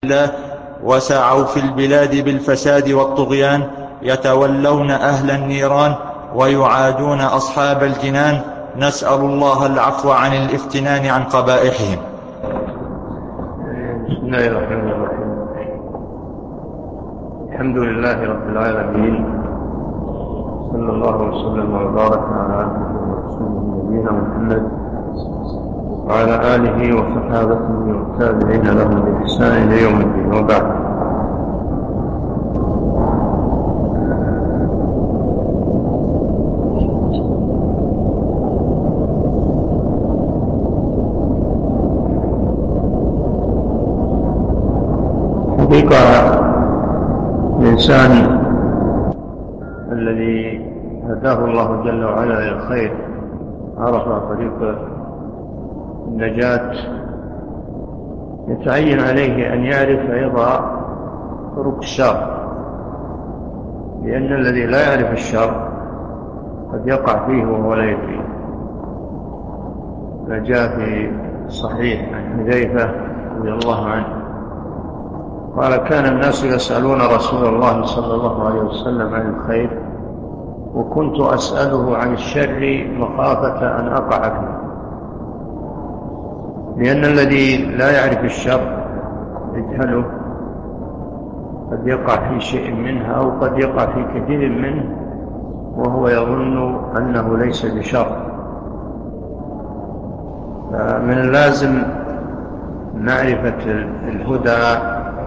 الله وسعوا في البلاد بالفساد والطغيان، يتولون أهل النيران ويعادون أصحاب الجنان. نسأل الله العفو عن الافتنان عن قبائحهم. بسم الله الرحمن الرحيم. الحمد لله رب العالمين، صلى الله وسلم وبارك على عبده ورسوله نبينا محمد وعلى آله وصحابته والتابعين لهم بإحسان إلى يوم الدين، وبعد. حقيقة الإنسان الذي هداه الله جل وعلا إلى الخير، عرف طريق النجاة، يتعين عليه أن يعرف أيضا طرق الشر، لأن الذي لا يعرف الشر قد يقع فيه وهو لا يدري. ما جاء في صحيح عن حذيفة رضي الله عنه قال: كان الناس يسألون رسول الله صلى الله عليه وسلم عن الخير، وكنت أسأله عن الشر مخافة أن أقع فيه، لأن الذي لا يعرف الشر يجهله قد يقع في شيء منها أو قد يقع في كثير منه وهو يظن أنه ليس بشر. فمن اللازم معرفة الهدى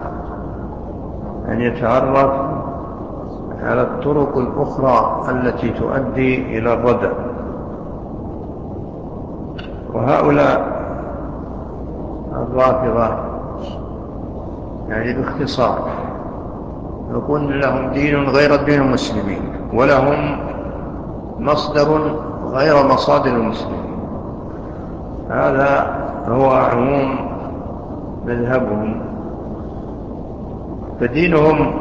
أن يتعرف على الطرق الأخرى التي تؤدي إلى الردى. وهؤلاء الرافضة يعني باختصار يقول لهم دين غير دين المسلمين، ولهم مصدر غير مصادر المسلمين. هذا هو عموم مذهبهم. فدينهم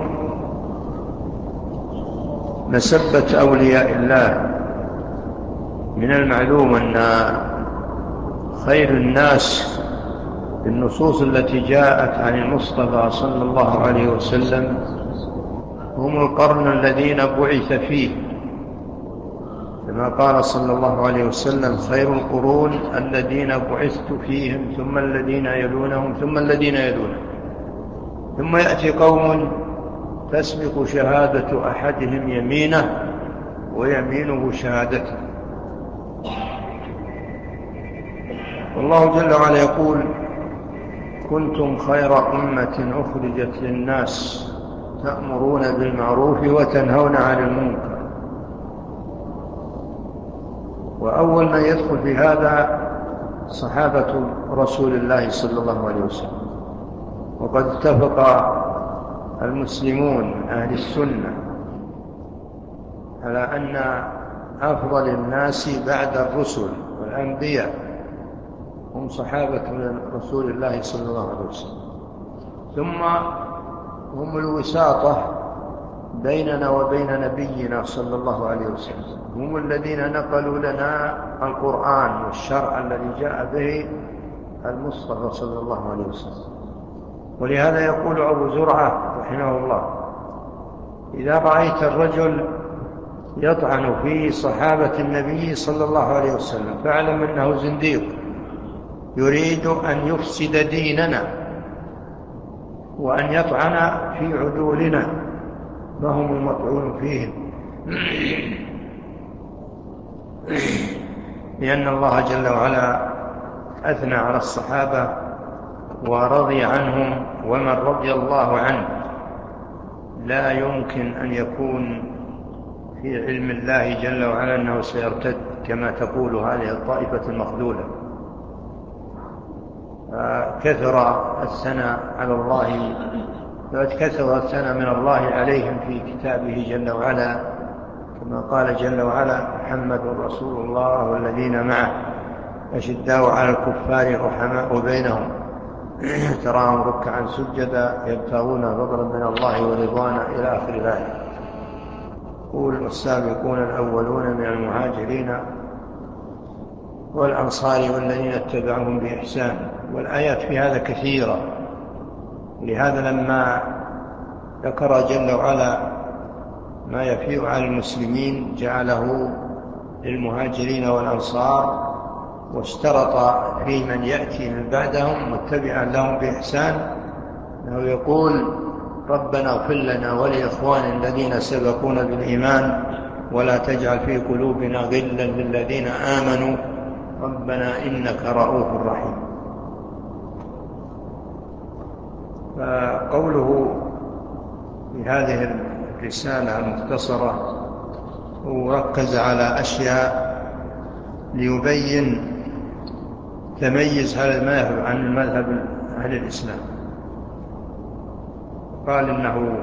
مسبة أولياء الله. من المعلوم أن خير الناس النصوص التي جاءت عن المصطفى صلى الله عليه وسلم هم القرن الذين بعث فيه، كما قال صلى الله عليه وسلم: خير القرون الذين بعثت فيهم، ثم الذين يلونهم، ثم الذين يلونهم، ثم يأتي قوم تسبق شهادة أحدهم يمينه ويمينه شهادته. والله جل وعلا يقول: كنتم خير أمة أخرجت للناس تأمرون بالمعروف وتنهون عن المنكر. وأول من يدخل في هذا صحابة رسول الله صلى الله عليه وسلم. وقد اتفق المسلمون من أهل السنة على أن أفضل الناس بعد الرسل والأنبياء هم صحابة رسول الله صلى الله عليه وسلم، ثم هم الوساطة بيننا وبين نبينا صلى الله عليه وسلم، هم الذين نقلوا لنا القرآن والشرع الذي جاء به المصطفى صلى الله عليه وسلم. ولهذا يقول أبو زرعة رحمه الله: إذا رأيت الرجل يطعن في صحابة النبي صلى الله عليه وسلم فاعلم أنه زنديق يريد أن يفسد ديننا وأن يطعن في عدولنا، فهم المطعون فيهم. لأن الله جل وعلا أثنى على الصحابة ورضي عنهم، ومن رضي الله عنه لا يمكن أن يكون في علم الله جل وعلا أنه سيرتد كما تقول هذه الطائفة المخذولة. كثر الثناء على الله، كثر الثناء من الله عليهم في كتابه جل وعلا، كما قال جل وعلا: محمد رسول الله والذين معه أشداء على الكفار رحماء بينهم تراهم ركعا سجدا يبتغون فضلا من الله ورضوانا إلى آخر الآية. قول: والسابقون الأولون من المهاجرين والأنصار والذين اتبعهم بإحسان. والآيات في هذا كثيرة، لهذا لما ذكر جل وعلا ما يفيء على المسلمين جعله للمهاجرين والأنصار، واشترط في من يأتي من بعدهم متبعا لهم بإحسان أنه يقول: ربنا اغفر لنا ولإخواننا الذين سبقونا بالإيمان ولا تجعل في قلوبنا غلا للذين آمنوا ربنا إنك رؤوف رحيم. فقوله في هذه الرسالة المختصرة وركز على أشياء ليبين تميز هذا المذهب عن المذهب أهل الإسلام. قال إنه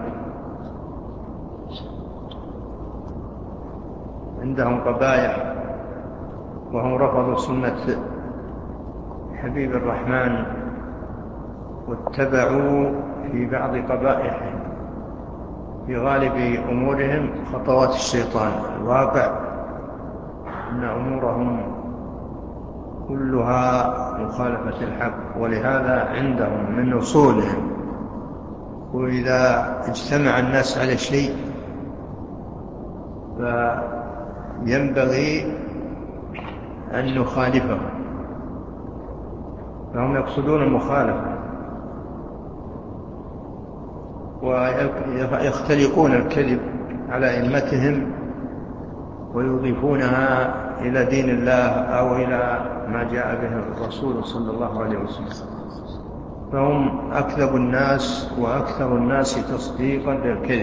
عندهم قبائح وهم رفضوا سنة حبيب الرحمن واتبعوا في بعض قبائحهم في غالب أمورهم خطوات الشيطان. الواقع أن أمورهم كلها مخالفة الحق، ولهذا عندهم من أصولهم وإذا اجتمع الناس على شيء فينبغي أن نخالفه، فهم يقصدون المخالفة ويختلقون الكذب على أئمتهم ويضيفونها إلى دين الله أو إلى ما جاء به الرسول صلى الله عليه وسلم، فهم أكذب الناس وأكثر الناس تصديقا للكذب.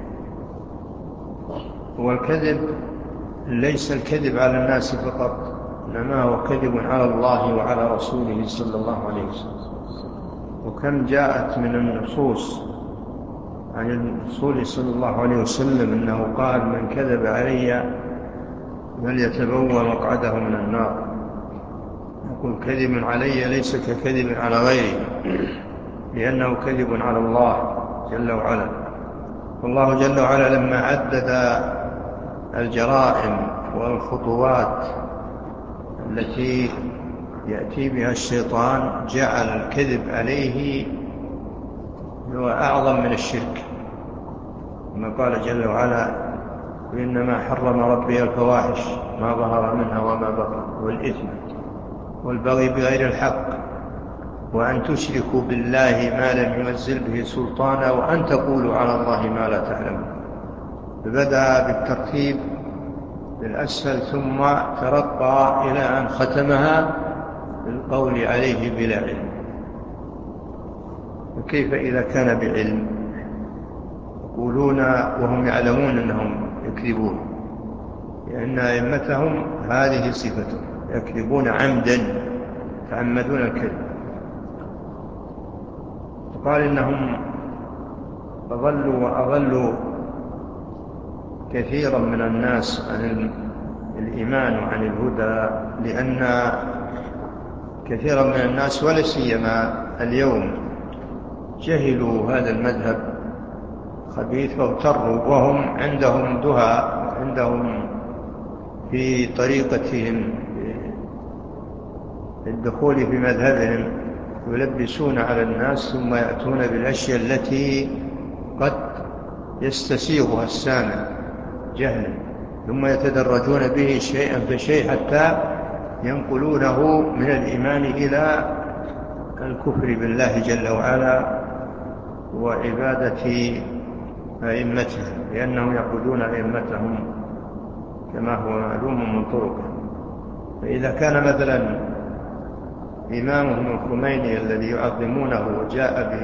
والكذب ليس الكذب على الناس فقط، إنما هو كذب على الله وعلى رسوله صلى الله عليه وسلم. وكم جاءت من النصوص عن الرسول صلى الله عليه وسلم أنه قال: من كذب علي فليتبوأ مقعده من النار. يقول: كذب علي ليس ككذب على غيره، لأنه كذب على الله جل وعلا. والله جل وعلا لما عدد الجرائم والخطوات التي يأتي بها الشيطان جعل الكذب عليه هو أعظم من الشرك، كما قال جل وعلا: وإنما حرم ربي الفواحش ما ظهر منها وما بطن والإثم والبغي بغير الحق وأن تشركوا بالله ما لم ينزل به سلطانا وأن تقولوا على الله ما لا تعلمون. فبدأ بالترتيب بالأسفل ثم ترقى إلى أن ختمها بالقول عليه بلا علم. وكيف إذا كان بعلم؟ يقولون وهم يعلمون أنهم يكذبون، لأن أئمتهم هذه صفتهم، يكذبون عمدا، يتعمدون الكذب. وقال إنهم أضلوا وأضلوا كثيرا من الناس عن الإيمان وعن الهدى، لأن كثيرا من الناس ولا سيما اليوم جهلوا هذا المذهب خبيث واغتروا، وهم عندهم دهى، عندهم في طريقتهم الدخول في مذهبهم يلبسون على الناس ثم يأتون بالأشياء التي قد يستسيغها السامع جهلا، ثم يتدرجون به شيئا فشيء حتى ينقلونه من الإيمان إلى الكفر بالله جل وعلا وعبادة أئمتهم، لأنهم يعبدون أئمتهم كما هو معلوم من طرقهم. فإذا كان مثلا إمامهم الخميني الذي يعظمونه وجاء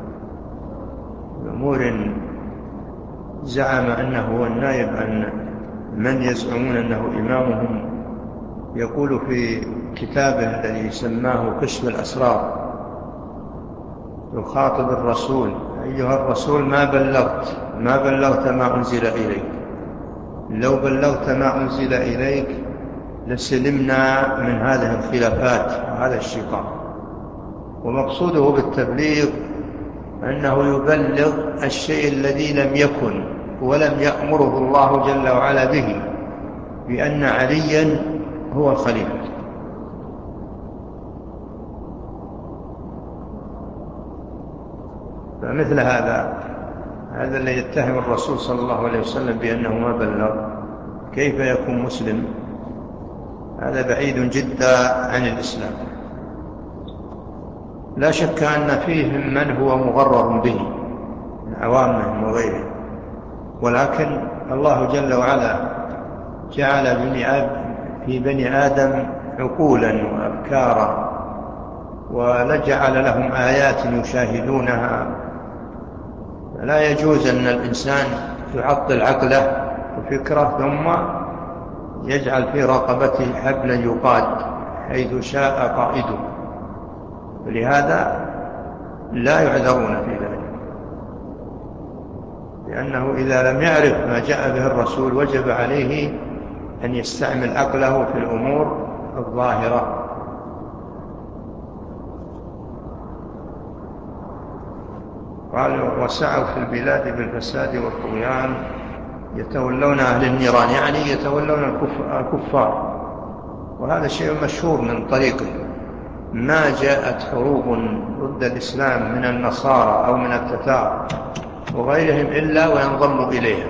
بأمور زعم أنه هو النائب عن من يزعمون أنه إمامهم، يقول في كتابه الذي سماه كشف الأسرار يخاطب الرسول: أيها الرسول ما بلغت ما أنزل إليك، لو بلغت ما أنزل إليك لسلمنا من هذه الخلافات وهذا الشقاق. ومقصوده بالتبليغ أنه يبلغ الشيء الذي لم يكن ولم يأمره الله جل وعلا به، بأن عليا هو الخليفة. فمثل هذا الذي يتهم الرسول صلى الله عليه وسلم بأنه ما بلغ، كيف يكون مسلم؟ هذا بعيد جدا عن الإسلام. لا شك أن فيهم من هو مغرر به من عوامهم وغيره، ولكن الله جل وعلا جعل في بني آدم عقولا وأفكارا، ولجعل لهم آيات يشاهدونها. لا يجوز أن الإنسان يعطل عقله وفكره ثم يجعل في رقبته حبلا يقاد حيث شاء قائده، ولهذا لا يعذرون في ذلك، لأنه إذا لم يعرف ما جاء به الرسول وجب عليه أن يستعمل عقله في الأمور الظاهرة. قالوا وسعوا في البلاد بالفساد والطغيان يتولون أهل النيران، يعني يتولون الكفار. وهذا شيء مشهور من طريقه، ما جاءت حروب ضد الإسلام من النصارى أو من التتار وغيرهم إلا وينضموا إليها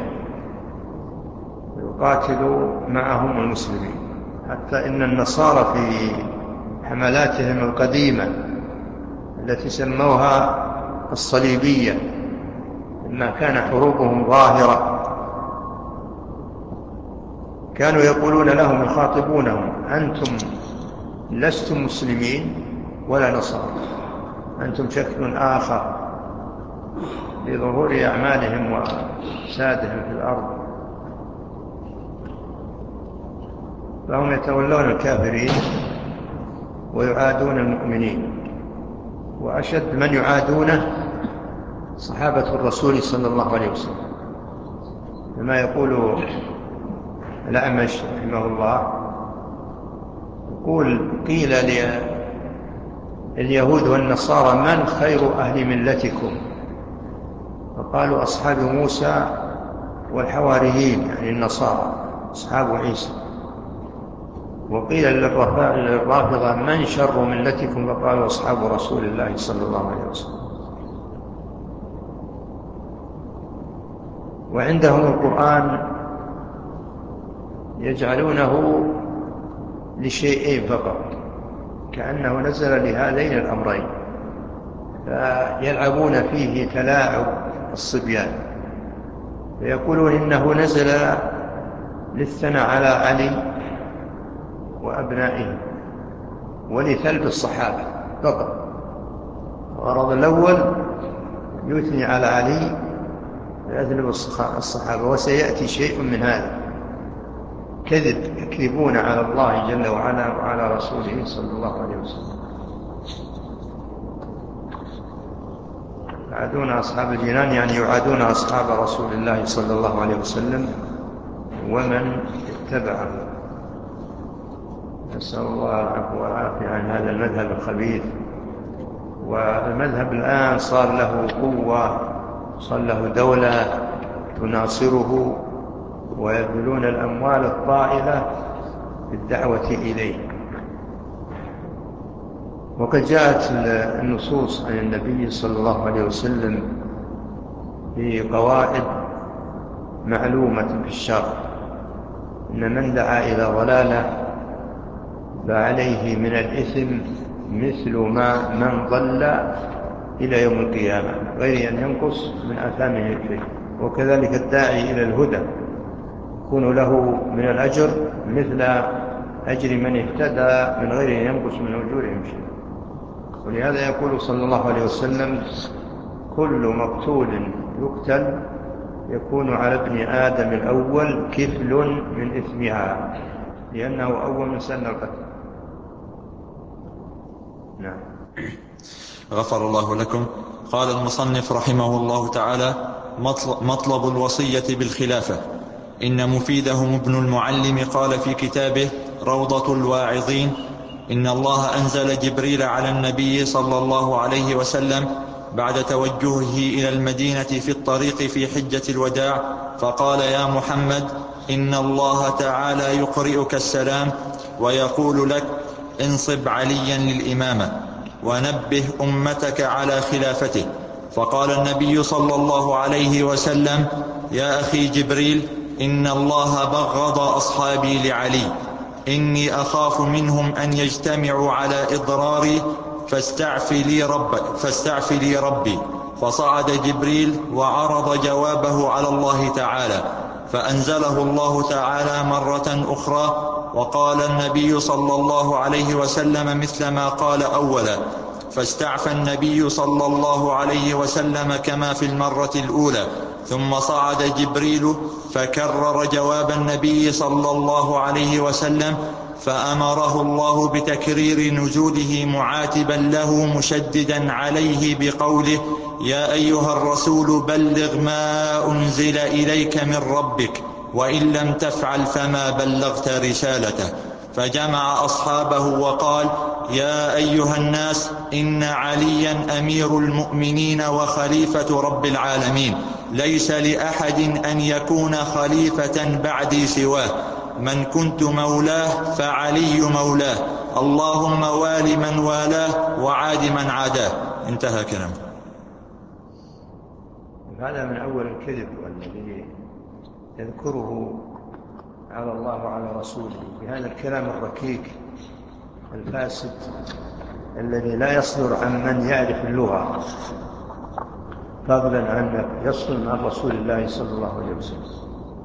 ويقاتلوا معهم المسلمين. حتى إن النصارى في حملاتهم القديمة التي سموها الصليبية، لما كان حروبهم ظاهرة كانوا يقولون لهم، يخاطبونهم: أنتم لستم مسلمين ولا نصارى، أنتم شكل آخر، لظهور أعمالهم وفسادهم في الأرض. فهم يتولون الكافرين ويعادون المؤمنين، وأشد من يعادونه صحابة الرسول صلى الله عليه وسلم، كما يقول الأعمش رحمه الله، يقول: قيل لليهود والنصارى: من خير أهل ملتكم؟ فقالوا: أصحاب موسى والحواريين، يعني النصارى أصحاب عيسى. وقيل للرافضة: من شر ملتكم؟ فقالوا: أصحاب رسول الله صلى الله عليه وسلم. وعندهم القرآن يجعلونه لشيئين فقط، كأنه نزل لهذين الأمرين، فيلعبون فيه تلاعب الصبيان، فيقولون إنه نزل للثناء على علي وأبنائه ولثلب الصحابة فقط. الغرض الأول يثني على علي ويثلب الصحابة، وسيأتي شيء من هذا كذب، يكذبون على الله جل وعلا وعلى رسوله صلى الله عليه وسلم. يعادون أصحاب الجنان، يعني يعادون أصحاب رسول الله صلى الله عليه وسلم ومن اتبعه. نسأل الله العفو والعافية عن هذا المذهب الخبيث. والمذهب الآن صار له قوة، صار له دولة تناصره، ويبذلون الأموال الطائلة بالدعوة إليه. وقد جاءت النصوص عن النبي صلى الله عليه وسلم في قواعد معلومة في الشرع: إن من دعا إلى ضلالة فعليه من الإثم مثل ما من ضل إلى يوم القيامة غير أن ينقص من آثامه شيء. وكذلك الداعي إلى الهدى يكون له من الأجر مثل أجر من اهتدى من غير أن ينقص من أجورهم شيء. ولهذا يقول صلى الله عليه وسلم: كل مقتول يقتل يكون على ابن آدم الأول كفل من إثمها، لأنه أول من سن القتل. نعم. غفر الله لكم. قال المصنف رحمه الله تعالى: مطلب الوصية بالخلافة. إن مفيدهم ابن المعلم قال في كتابه روضة الواعظين: إن الله أنزل جبريل على النبي صلى الله عليه وسلم بعد توجهه إلى المدينة في الطريق في حجة الوداع، فقال: يا محمد، إن الله تعالى يقرئك السلام ويقول لك: انصب عليا للإمامة ونبه أمتك على خلافته. فقال النبي صلى الله عليه وسلم: يا أخي جبريل، إن الله بغض أصحابي لعلي، إني أخاف منهم أن يجتمعوا على إضراري فاستعف لي ربي. فصعد جبريل وعرض جوابه على الله تعالى، فأنزله الله تعالى مرة أخرى، وقال النبي صلى الله عليه وسلم مثل ما قال أولا، فاستعفى النبي صلى الله عليه وسلم كما في المرة الأولى. ثم صعد جبريل فكرر جواب النبي صلى الله عليه وسلم، فأمره الله بتكرير نزوله معاتبا له مشددا عليه بقوله: يا أيها الرسول بلغ ما أنزل إليك من ربك، وإن لم تفعل فما بلغت رسالته. فجمع أصحابه وقال: يا أيها الناس، إن عليا أمير المؤمنين وخليفة رب العالمين، ليس لأحد أن يكون خليفة بعدي سواه، من كنت مولاه فعلي مولاه، اللهم وال من والاه وعاد من عاداه. انتهى كلامه. هذا من أول الكذب الذي يذكره على الله وعلى رسوله بهذا الكلام الركيك الفاسد الذي لا يصدر عن من يعرف اللغة، فضلا عن يصل عن رسول الله صلى الله عليه وسلم.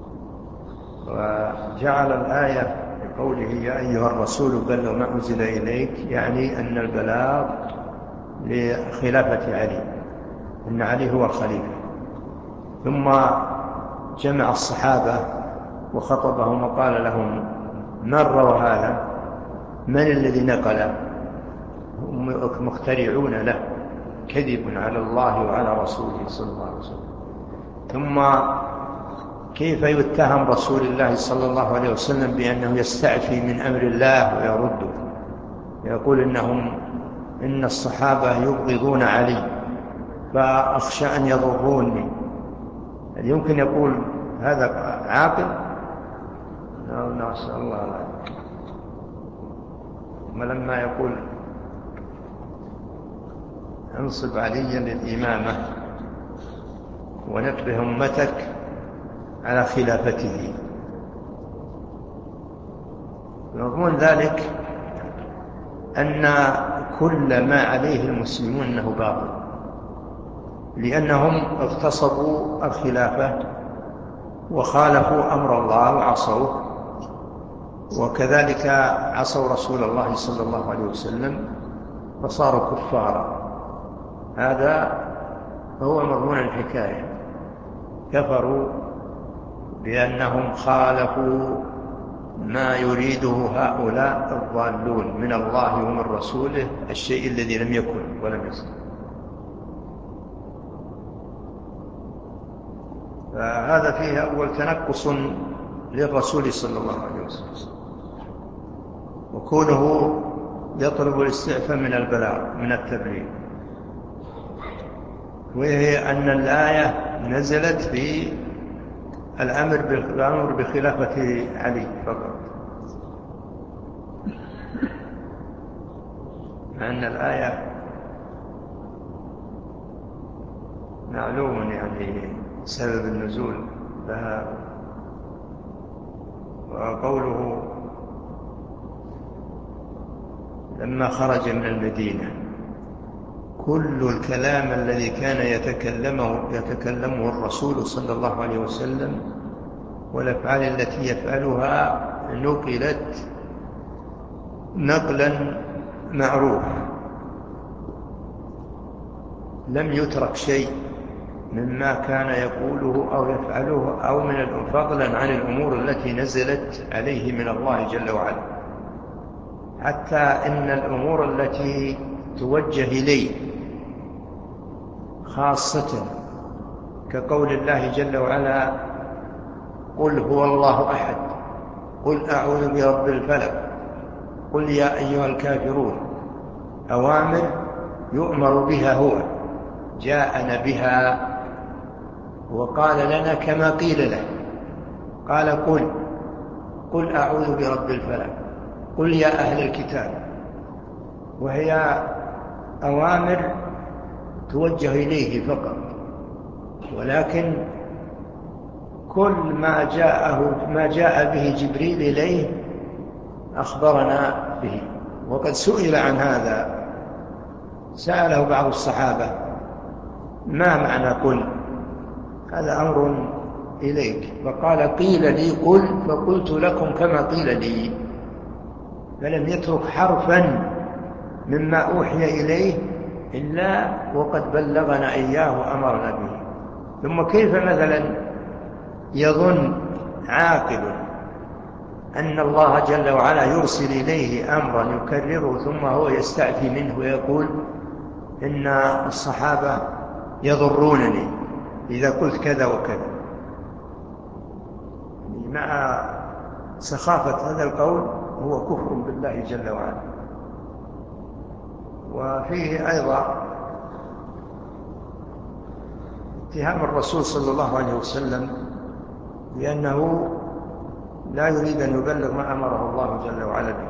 وجعل الآية بقوله: يا أيها الرسول بلغ ما أنزل إليك، يعني أن البلاغ لخلافة علي، إن علي هو الخليفة. ثم جمع الصحابة وخطبهم وقال لهم: من روى هذا؟ من الذي نقله؟ هم مخترعون له، كذب على الله وعلى رسوله صلى الله عليه وسلم. ثم كيف يتهم رسول الله صلى الله عليه وسلم بأنه يستعفي من أمر الله ويرده، يقول إن الصحابة يبغضون علي فأخشى أن يضروني. هل يمكن يقول هذا عاقل؟ نسأل الله العافية. ولما يقول: انصب عليا للإمامة ونبه أمتك على خلافته، مضمون ذلك أن كل ما عليه المسلمون أنه باطل، لأنهم اغتصبوا الخلافة وخالفوا أمر الله وعصوه، وكذلك عصوا رسول الله صلى الله عليه وسلم فصاروا كفارا. هذا هو مضمون الحكاية، كفروا بأنهم خالفوا ما يريده هؤلاء الضالون من الله ومن رسوله، الشيء الذي لم يكن ولم يصل. فهذا فيه أول تنقص للرسول صلى الله عليه وسلم، وكونه يطلب الاستعفاء من البلاغ من التبليغ، وهي أن الآية نزلت في الأمر بخلافة علي فقط، مع أن الآية معلوم يعني سبب النزول لها، وقوله: لما خرج من المدينة، كل الكلام الذي كان يتكلمه الرسول صلى الله عليه وسلم والأفعال التي يفعلها نقلت نقلا معروف، لم يترك شيء مما كان يقوله أو يفعله أو من فضلا عن الأمور التي نزلت عليه من الله جل وعلا، حتى إن الأمور التي توجه إليه خاصة كقول الله جل وعلا: قل هو الله أحد، قل أعوذ برب الفلق، قل يا أيها الكافرون، أوامر يؤمر بها هو، جاءنا بها وقال لنا كما قيل له، قال: قل أعوذ برب الفلق، قل يا أهل الكتاب، وهي أوامر توجه إليه فقط، ولكن كل ما جاء به جبريل إليه أخبرنا به. وقد سئل عن هذا، سأله بعض الصحابة: ما معنى قل؟ هذا أمر إليك. فقال: قيل لي قل فقلت لكم كما قيل لي. فلم يترك حرفا مما أوحي إليه إلا وقد بلغنا إياه وأمرنا به. ثم كيف مثلا يظن عاقل أن الله جل وعلا يرسل إليه أمرا يكرره ثم هو يستعفي منه ويقول إن الصحابة يضرونني إذا قلت كذا وكذا؟ مع سخافة هذا القول هو كفر بالله جل وعلا. وفيه أيضا اتهام الرسول صلى الله عليه وسلم بأنه لا يريد أن يبلغ ما أمره الله جل وعلا به.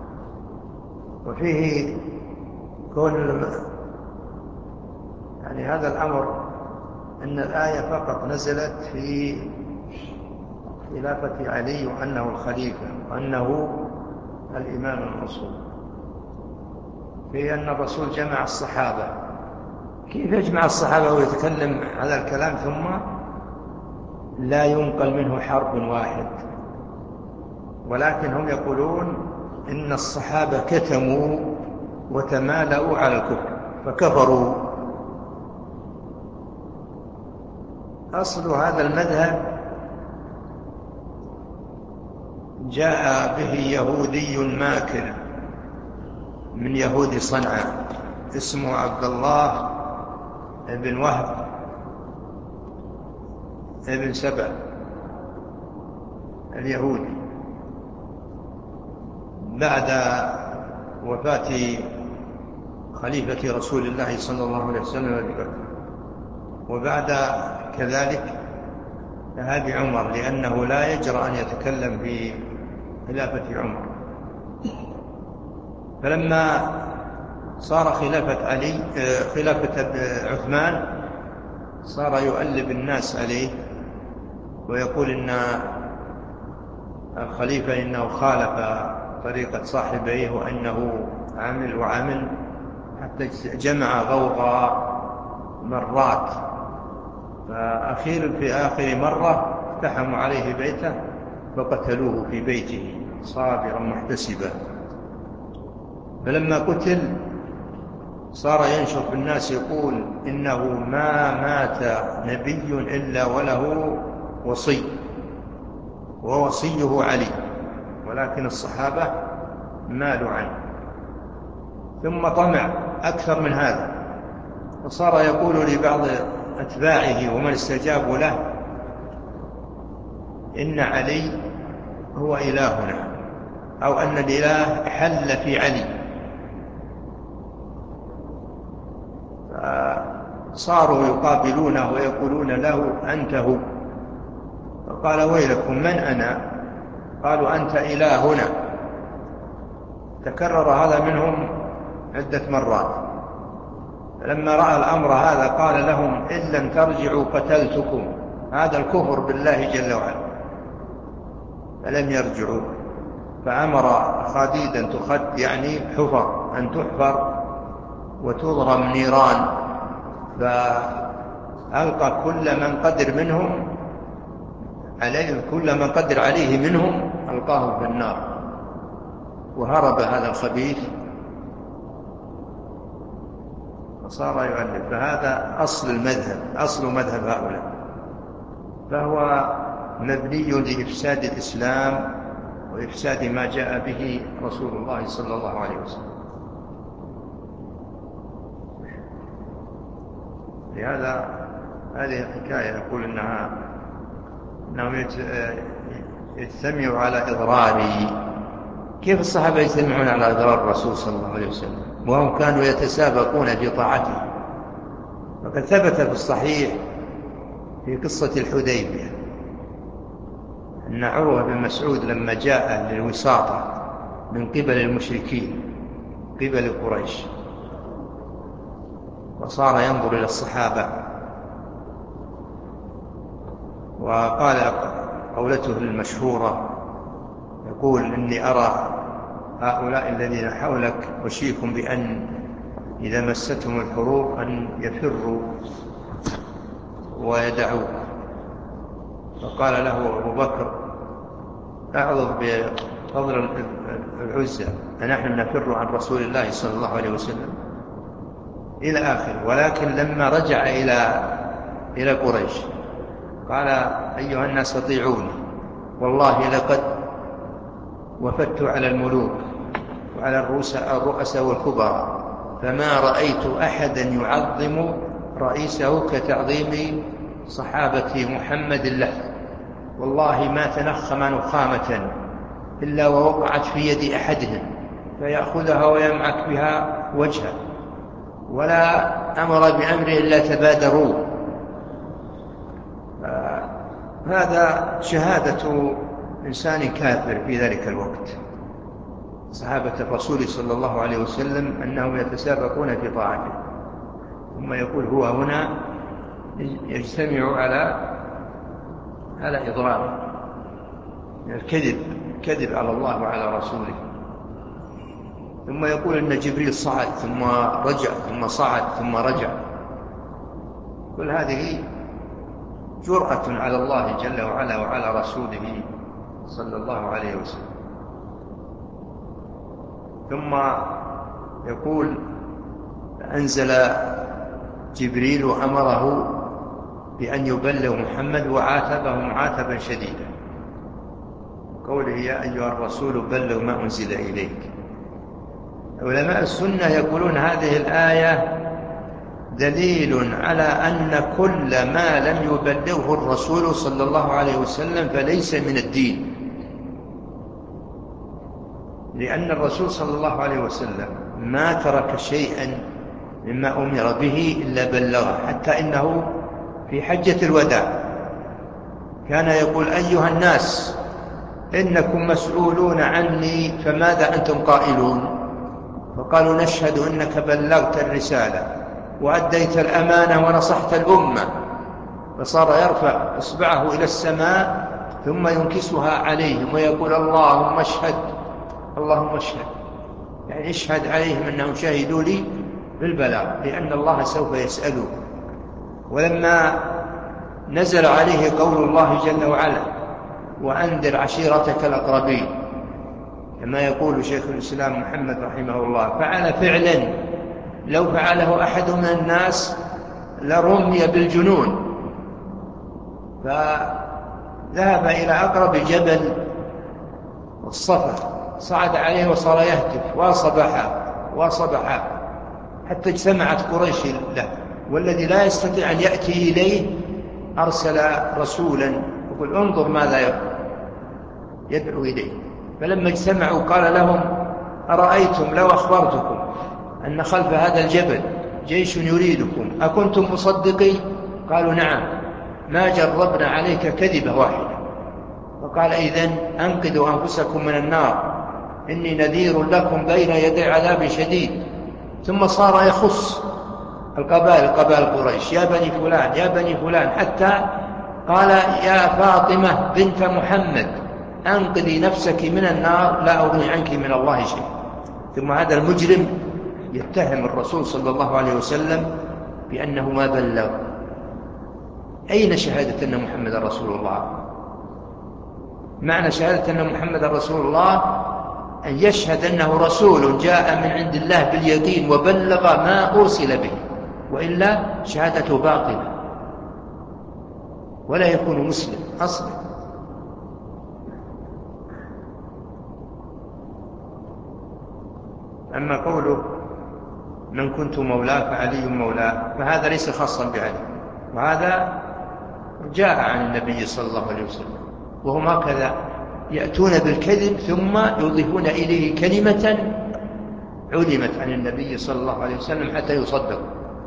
وفيه كون يعني هذا الأمر أن الآية فقط نزلت في خلافة علي وأنه الخليفة وأنه الإمام المنصور، في أن الرسول جمع الصحابة. كيف يجمع الصحابة ويتكلم هذا الكلام ثم لا ينقل منه حرف واحد؟ ولكن هم يقولون إن الصحابة كتموا وتمالؤوا على الكفر فكفروا. أصل هذا المذهب جاء به يهودي ماكر من يهود صنعاء اسمه عبد الله بن وهب بن سبأ اليهودي، بعد وفاة خليفة رسول الله صلى الله عليه وسلم أبي بكر، وبعد كذلك ذهاب عمر، لأنه لا يجرأ أن يتكلم في خلافة عمر. فلما صار خلافة عثمان صار يؤلب الناس عليه ويقول إن الخليفة إنه خالف طريقة صاحبيه وأنه عمل حتى جمع غوغاء مرات. في آخر مرة اقتحموا عليه بيته فقتلوه في بيته صابرا محتسبا. فلما قتل صار ينشر في الناس يقول إنه ما مات نبي إلا وله وصي ووصيه علي، ولكن الصحابة مالوا عنه. ثم طمع أكثر من هذا، وصار يقول لبعض أتباعه ومن استجابوا له إن علي هو إلهنا، أو أن الإله حل في علي. فصاروا يقابلونه ويقولون له أنت هو. فقال ويلكم من أنا؟ قالوا أنت إلهنا. تكرر هذا منهم عدة مرات. لما رأى الأمر هذا قال لهم إن لم ترجعوا قتلتكم. هذا الكفر بالله جل وعلا. فلم يرجعوا، فأمر خديدا تخد يعني حفر أن تحفر وتضرم نيران، فألقى كل من قدر عليه منهم ألقاه في النار، وهرب هذا الخبيث وصار يؤلف. فهذا أصل مذهب هؤلاء، فهو مبني لإفساد الإسلام وإفساد ما جاء به رسول الله صلى الله عليه وسلم. لهذا هذه الحكاية يقول إنهم يجتمعوا على إضراري. كيف الصحابة يجتمعون على إضرار الرسول صلى الله عليه وسلم وهم كانوا يتسابقون في طاعته؟ وقد ثبت في الصحيح في قصة الحديبية أن عروة بن مسعود لما جاء للوساطة من قبل المشركين قبل قريش وصار ينظر إلى الصحابة. وقال قولته المشهورة يقول: إني أرى هؤلاء الذين حولك أشيكم بأن إذا مستهم الحروب أن يفروا ويدعوك. فقال له أبو بكر: أعظم بفضل العزة أنحن نفر عن رسول الله صلى الله عليه وسلم إلى آخر. ولكن لما رجع إلى قريش قال: أيها الناس اطيعوني، والله لقد وفدت على الملوك وعلى الرؤساء والكبراء فما رأيت أحدا يعظم رئيسه كتعظيم صحابة محمد له، والله ما تنخم نخامة إلا ووقعت في يد أحدهم فيأخذها ويمعك بها وجهه، ولا أمر بأمر إلا تبادروا. هذا شهادة إنسان كافر في ذلك الوقت، صحابة الرسول صلى الله عليه وسلم، أنهم يتسابقون في طاعته. ثم يقول هو هنا يجتمع على إضرار الكذب على الله وعلى رسوله. ثم يقول إن جبريل صعد ثم رجع ثم صعد ثم رجع. كل هذه جرأة على الله جل وعلا وعلى رسوله صلى الله عليه وسلم. ثم يقول: أنزل جبريل وأمره بأن يبلغ محمد وعاتبه معاتبا شديدا، قوله: يا أيها الرسول بلغ ما أنزل إليك. علماء السنة يقولون هذه الآية دليل على أن كل ما لم يبلغه الرسول صلى الله عليه وسلم فليس من الدين، لأن الرسول صلى الله عليه وسلم ما ترك شيئا مما أمر به إلا بلغه. حتى إنه في حجة الوداع كان يقول: أيها الناس إنكم مسؤولون عني فماذا أنتم قائلون؟ فقالوا: نشهد أنك بلغت الرسالة وأديت الأمانة ونصحت الأمة. فصار يرفع إصبعه إلى السماء ثم ينكسها عليهم ويقول: اللهم اشهد اللهم اشهد، يعني اشهد عليهم أنهم شهدوا لي بالبلاغ، لأن الله سوف يسأله. ولما نزل عليه قول الله جل وعلا: وأنذر عشيرتك الأقربين، كما يقول شيخ الإسلام محمد رحمه الله، فعل فعلا لو فعله أحد من الناس لرمي بالجنون. فذهب إلى أقرب جبل الصفا، صعد عليه وصار يهتف: وصبح حتى اجتمعت قريش له. والذي لا يستطيع أن يأتي إليه أرسل رسولا يقول: انظر ماذا يدعو إليه. فلما اجتمعوا قال لهم: أرأيتم لو أخبرتكم أن خلف هذا الجبل جيش يريدكم أكنتم مصدقين؟ قالوا: نعم، ما جربنا عليك كذبة واحدة. فقال: إذن أنقذوا أنفسكم من النار، إني نذير لكم بين يدي عذاب شديد. ثم صار يخص قبائل قريش: يا بني فلان يا بني فلان، حتى قال: يا فاطمة بنت محمد أنقذي نفسك من النار لا أغني عنك من الله شيء. ثم هذا المجرم يتهم الرسول صلى الله عليه وسلم بأنه ما بلغ. أين شهادة أن محمد رسول الله؟ معنى شهادة أن محمد رسول الله أن يشهد أنه رسول جاء من عند الله باليقين وبلغ ما أرسل به، وإلا شهادته باطلة ولا يكون مسلم أصلا. أما قوله: من كنت مولاه فعلي مولاه، فهذا ليس خاصا بعلي، وهذا جاء عن النبي صلى الله عليه وسلم. وهم هكذا يأتون بالكذب ثم يضيفون إليه كلمة علمت عن النبي صلى الله عليه وسلم حتى يصدق،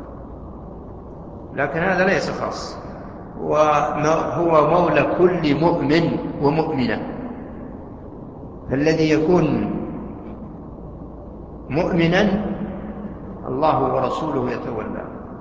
لكن هذا ليس خاص. وهو مولى كل مؤمن ومؤمنة، فالذي يكون مؤمنا الله ورسوله يتولى.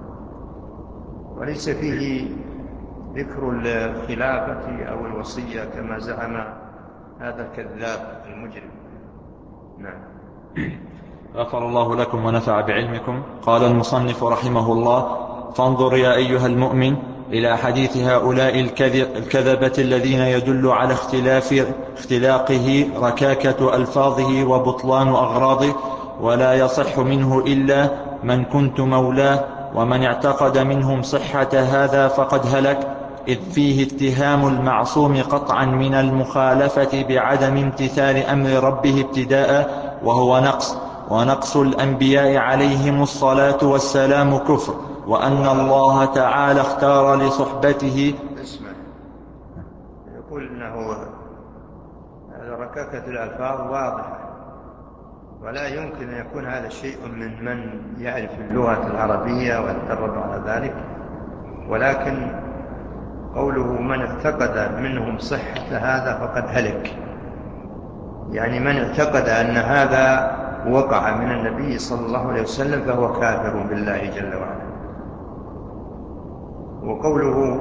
وليس فيه ذكر الخلافة أو الوصية كما زعم هذا الكذاب المجرم. نعم. غفر الله لكم ونفع بعلمكم. قال المصنف رحمه الله: فانظر يا أيها المؤمن إلى حديث هؤلاء الكذبة الذين يدل على اختلاقه ركاكة ألفاظه وبطلان أغراضه، ولا يصح منه إلا من كنت مولاه، ومن اعتقد منهم صحة هذا فقد هلك، إذ فيه اتهام المعصوم قطعا من المخالفة بعدم امتثال أمر ربه ابتداء، وهو ونقص الأنبياء عليهم الصلاة والسلام كفر، وأن الله تعالى اختار لصحبته. اسمع، يقول إنه ركاكة الألفاظ واضحة، ولا يمكن أن يكون هذا شيء من يعرف اللغة العربية ويتدرب على ذلك، ولكن قوله من اعتقد منهم صحة هذا فقد هلك، يعني من اعتقد أن هذا وقع من النبي صلى الله عليه وسلم فهو كافر بالله جل وعلا. وقوله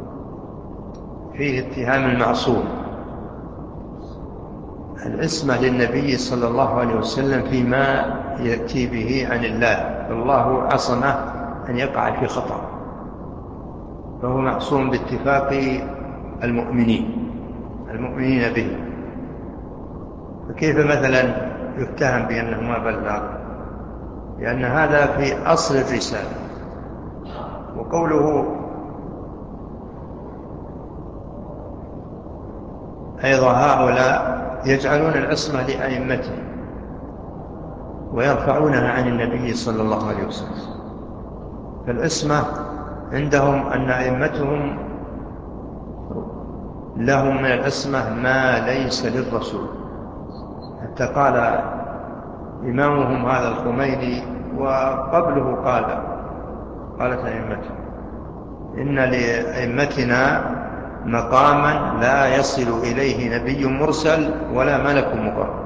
فيه اتهام المعصوم، العصمة للنبي صلى الله عليه وسلم فيما يأتي به عن الله، الله عصمه أن يقع في خطأ، فهو معصوم باتفاق المؤمنين به. فكيف مثلا يتهم بأنه ما بلغ؟ لأن هذا في أصل الرسالة. وقوله أيضا هؤلاء يجعلون العصمة لأئمتهم ويرفعونها عن النبي صلى الله عليه وسلم، فالعصمة عندهم أن أئمتهم لهم من العصمة ما ليس للرسول، حتى قال إمامهم هذا الخميني وقبله قالت أئمته إن لأئمتنا مقاما لا يصل إليه نبي مرسل ولا ملك مقرب.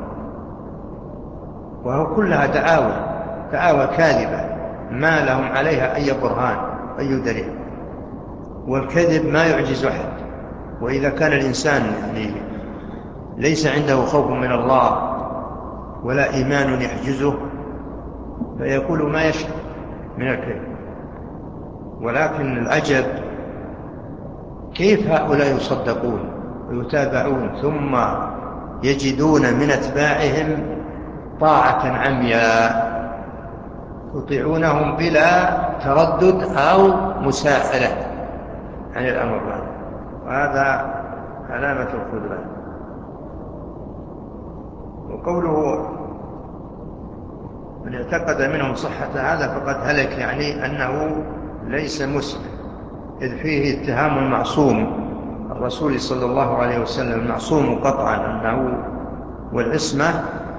وهو كلها دعاوى كاذبة ما لهم عليها أي برهان أي دليل، والكذب ما يعجز أحد. وإذا كان الإنسان ليس عنده خوف من الله ولا إيمان يحجزه فيقول ما يشاء من الكذب. ولكن العجب كيف هؤلاء يصدقون ويتابعون ثم يجدون من أتباعهم طاعة عمياء يطيعونهم بلا تردد أو مساءلة عن الأمر هذا، وهذا علامة الخذلان. وقوله من اعتقد منهم صحة هذا فقد هلك، يعني أنه ليس مسلم، إذ فيه اتهام المعصوم الرسول صلى الله عليه وسلم، المعصوم قطعا أنه والعصمة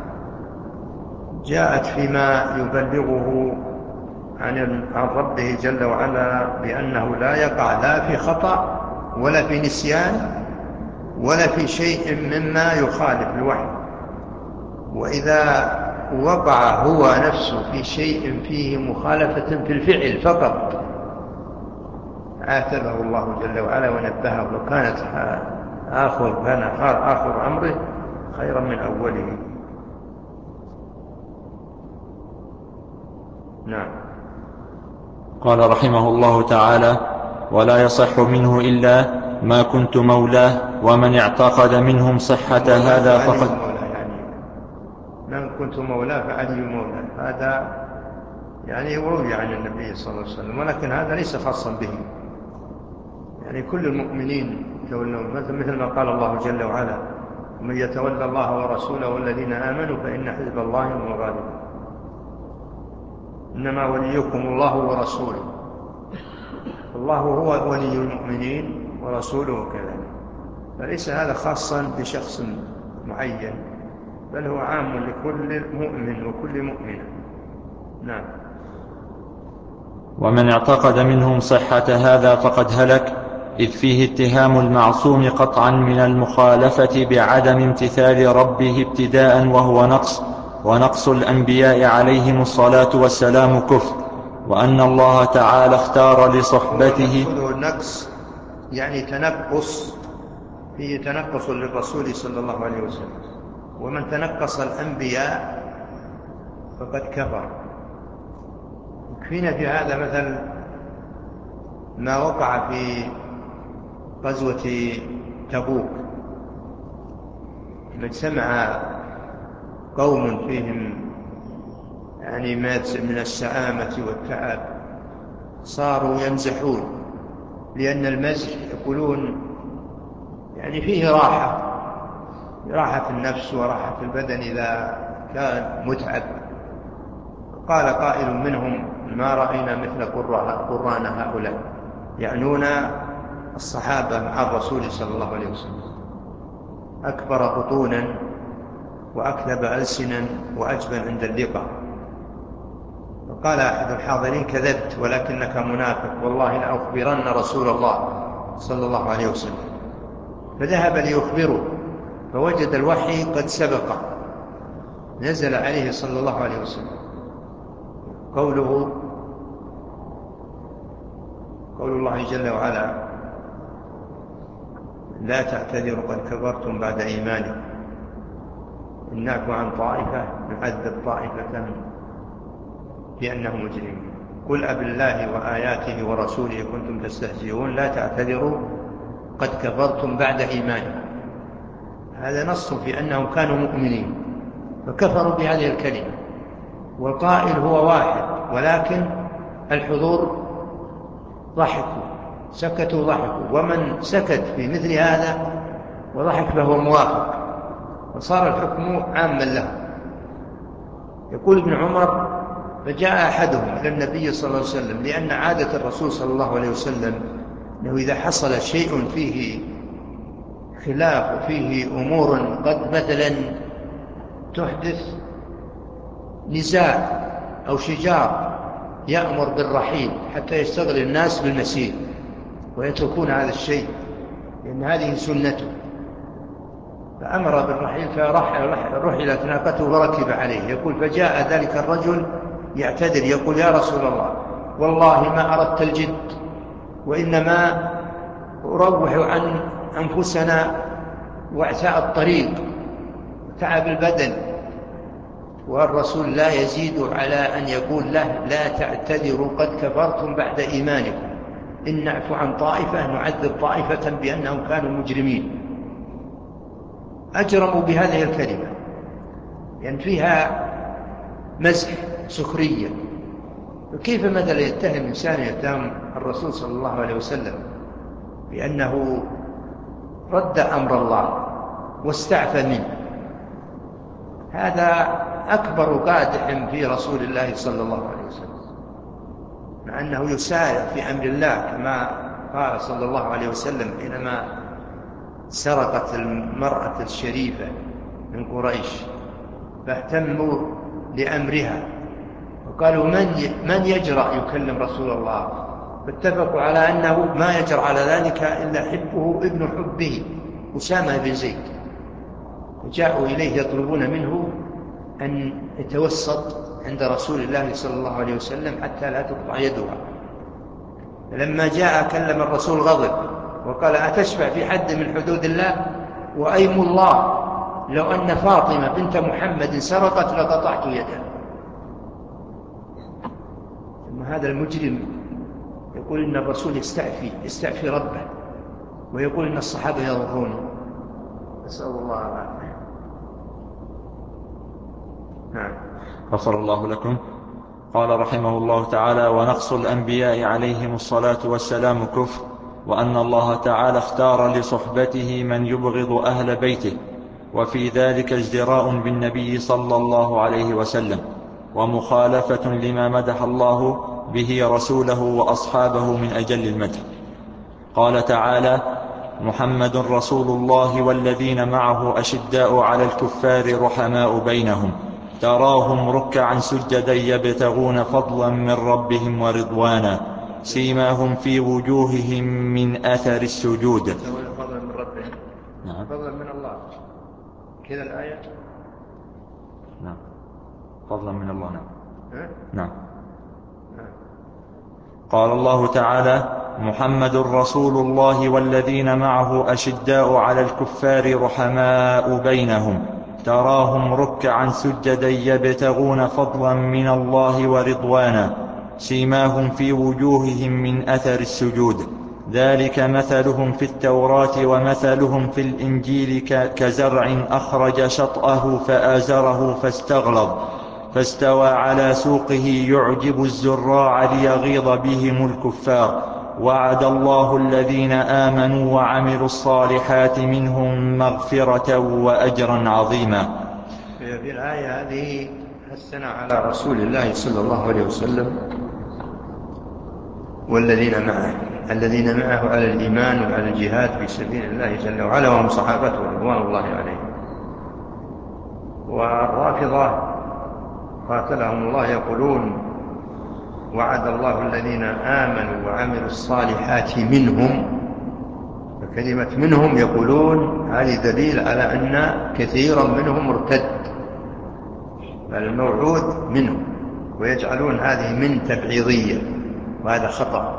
جاءت فيما يبلغه عن ربه جل وعلا بأنه لا يقع لا في خطأ ولا في نسيان ولا في شيء مما يخالف الوحي. وإذا وقع هو نفسه في شيء فيه مخالفة في الفعل فقط عاتبه الله جل وعلا ونبهه، لو كان آخر أمره خيرا من أوله. نعم. قال رحمه الله تعالى: ولا يصح منه إلا ما كنت مولاه، ومن اعتقد منهم صحة هذا فقد من كنت مولاه فعلي مولاه، هذا يعني روي عن النبي صلى الله عليه وسلم، ولكن هذا ليس خاصا به، يعني كل المؤمنين يتولون، مثل ما قال الله جل وعلا: من يتولى الله ورسوله والذين آمنوا فإن حزب الله هم الغالبون، إنما وليكم الله ورسوله، الله هو ولي المؤمنين ورسوله كذلك، فليس هذا خاصا بشخص معين، بل هو عام لكل مؤمن وكل مؤمنة. نعم. ومن اعتقد منهم صحة هذا فقد هلك، إذ فيه اتهام المعصوم قطعا من المخالفة بعدم امتثال ربه ابتداء، وهو ونقص الأنبياء عليهم الصلاة والسلام كفر، وأن الله تعالى اختار لصحبته. النقص يعني تنقص، فيه تنقص للرسول صلى الله عليه وسلم، ومن تنقص الأنبياء فقد كفر. يكفينا في هذا مثل ما وقع في غزوة تبوك، لما اجتمع قوم فيهم يعني من السآمة والتعب، صاروا يمزحون، لأن المزح يقولون يعني فيه راحة النفس وراحة البدن إذا كان متعب. قال قائل منهم: ما رأينا مثل قران هؤلاء، يعنون الصحابة مع الرسول صلى الله عليه وسلم، أكبر بطونا وأكذب ألسنا وأجبن عند اللقاء. فقال أحد الحاضرين: كذبت ولكنك منافق، والله لأخبرن رسول الله صلى الله عليه وسلم. فذهب ليخبره، فوجد الوحي قد سبق، نزل عليه صلى الله عليه وسلم قول الله جل وعلا: لا تعتذروا قد كفرتم بعد إيمانكم، إن نعفو عن طائفة نعذب طائفة بأنهم مجرمون، قل أبالله وآياته ورسوله كنتم تستهزئون لا تعتذروا قد كفرتم بعد إيمانكم. هذا نص في أنهم كانوا مؤمنين فكفروا بهذه الكلمة، والقائل هو واحد، ولكن الحضور سكتوا ضحكوا، ومن سكت في مثل هذا وضحك فهو موافق، وصار الحكم عاما له. يقول ابن عمر: فجاء أحدهم إلى النبي صلى الله عليه وسلم، لأن عادة الرسول صلى الله عليه وسلم أنه إذا حصل شيء فيه خلاف وفيه أمور قد مثلا تحدث نزاع أو شجار، يأمر بالرحيل حتى يشتغل الناس بالمسير ويتركون هذا الشيء، لأن هذه سنته. فأمر بالرحيل، فرحلت ناقته وركب عليه. يقول: فجاء ذلك الرجل يعتذر، يقول: يا رسول الله، والله ما أردت الجد، وإنما أروح عن أنفسنا وعثاء الطريق وتعب البدن. والرسول لا يزيد على أن يقول له: لا تعتذروا قد كفرتم بعد إيمانكم، إن نعفو عن طائفة نعذب طائفة بأنهم كانوا مجرمين. أجرموا بهذه الكلمة لأن فيها مزح سخرية. فكيف مثلا يتهم إنسان يتهم الرسول صلى الله عليه وسلم بأنه رد أمر الله واستعفى منه؟ هذا أكبر قادح في رسول الله صلى الله عليه وسلم، مع أنه يسارع في أمر الله، كما قال صلى الله عليه وسلم حينما سرقت المرأة الشريفة من قريش فاهتموا لأمرها وقالوا: من يجرأ يكلم رسول الله؟ فاتفقوا على أنه ما يجرأ على ذلك إلا حبه ابن حبه أسامة بن زيد. وجاءوا إليه يطلبون منه أن يتوسط عند رسول الله صلى الله عليه وسلم حتى لا تقطع يدها. فلما جاء كلم الرسول غضب وقال: أتشفع في حد من حدود الله؟ وأيم الله لو أن فاطمة بنت محمد سرقت لقطعت يدها. ثم هذا المجرم يقول إن الرسول يستعفي ربه، ويقول إن الصحابة يضرونه. أسأل الله العافية. غفر الله لكم. قال رحمه الله تعالى: ونقص الأنبياء عليهم الصلاة والسلام كفر، وأن الله تعالى اختار لصحبته من يبغض أهل بيته، وفي ذلك ازدراء بالنبي صلى الله عليه وسلم، ومخالفة لما مدح الله به رسوله وأصحابه من أجل المدح. قال تعالى: محمد رسول الله والذين معه أشداء على الكفار رحماء بينهم، تراهم ركعا سجدا يبتغون فضلا من ربهم ورضوانا، سيماهم في وجوههم من أثر السجود. فضلا من ربهم. نعم. فضلا من الله. كذا الآية. نعم. فضلا من الله. نعم. نعم. قال الله تعالى: محمد رسول الله والذين معه أشداء على الكفار رحماء بينهم تراهم ركعا سجدا يبتغون فضلا من الله ورضوانا سيماهم في وجوههم من أثر السجود ذلك مثلهم في التوراة ومثلهم في الإنجيل كزرع أخرج شطأه فآزره فاستغلظ فاستوى على سوقه يعجب الزراع ليغيظ بهم الكفار وعد الله الذين آمنوا وعملوا الصالحات منهم مغفرة وأجرا عظيما. في الآية هذه حثنا على رسول الله صلى الله عليه وسلم والذين معه، الذين معه على الإيمان وعلى الجهاد في سبيل الله جل وعلا، وهم صحابته رضوان الله عليهم. والرافضة قاتلهم الله يقولون: وعد الله الذين آمنوا وعملوا الصالحات منهم. فكلمة منهم يقولون هذه دليل على أن كثيرا منهم مرتد، الموعود منهم، ويجعلون هذه من تبعيضية، وهذا خطأ.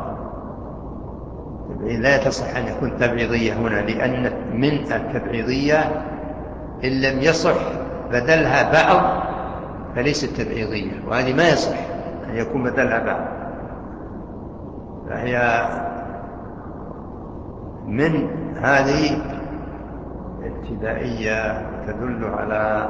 لا تصح أن يكون تبعيضية هنا، لأن من التبعيضية إن لم يصح بدلها بعض فليست تبعيضية، وهذه ما يصح أن يكون بدلها بعض، فهي من هذه ابتدائية تدل على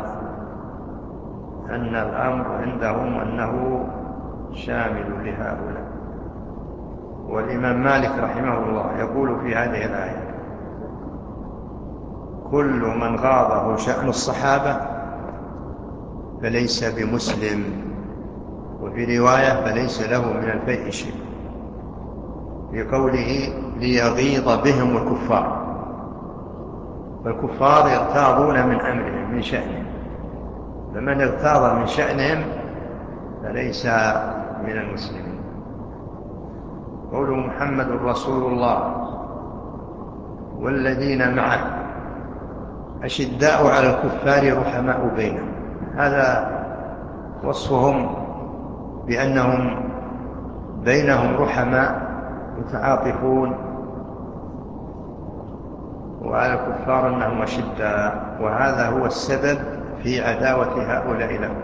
أن الأمر عندهم أنه شامل لهؤلاء. والإمام مالك رحمه الله يقول في هذه الآية: كل من غاضه شأن الصحابة فليس بمسلم، وفي رواية فليس له من الفيء شيء، في قوله ليغيظ بهم الكفار. فالكفار يغتاظون من أمرهم من شأنهم، فمن اغتاظ من شأنهم فليس من المسلمين. قوله محمد رسول الله والذين معه أشداء على الكفار رحماء بينهم، هذا وصفهم بأنهم بينهم رحماء متعاطفون، وعلى الكفار أنهم أشداء، وهذا هو السبب في عداوة هؤلاء لهم.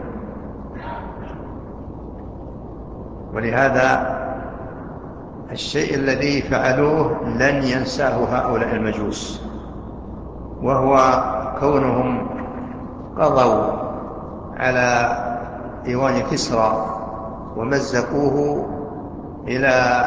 ولهذا الشيء الذي فعلوه لن ينساه هؤلاء المجوس، وهو كونهم قضوا على ديوان كسرى ومزقوه إلى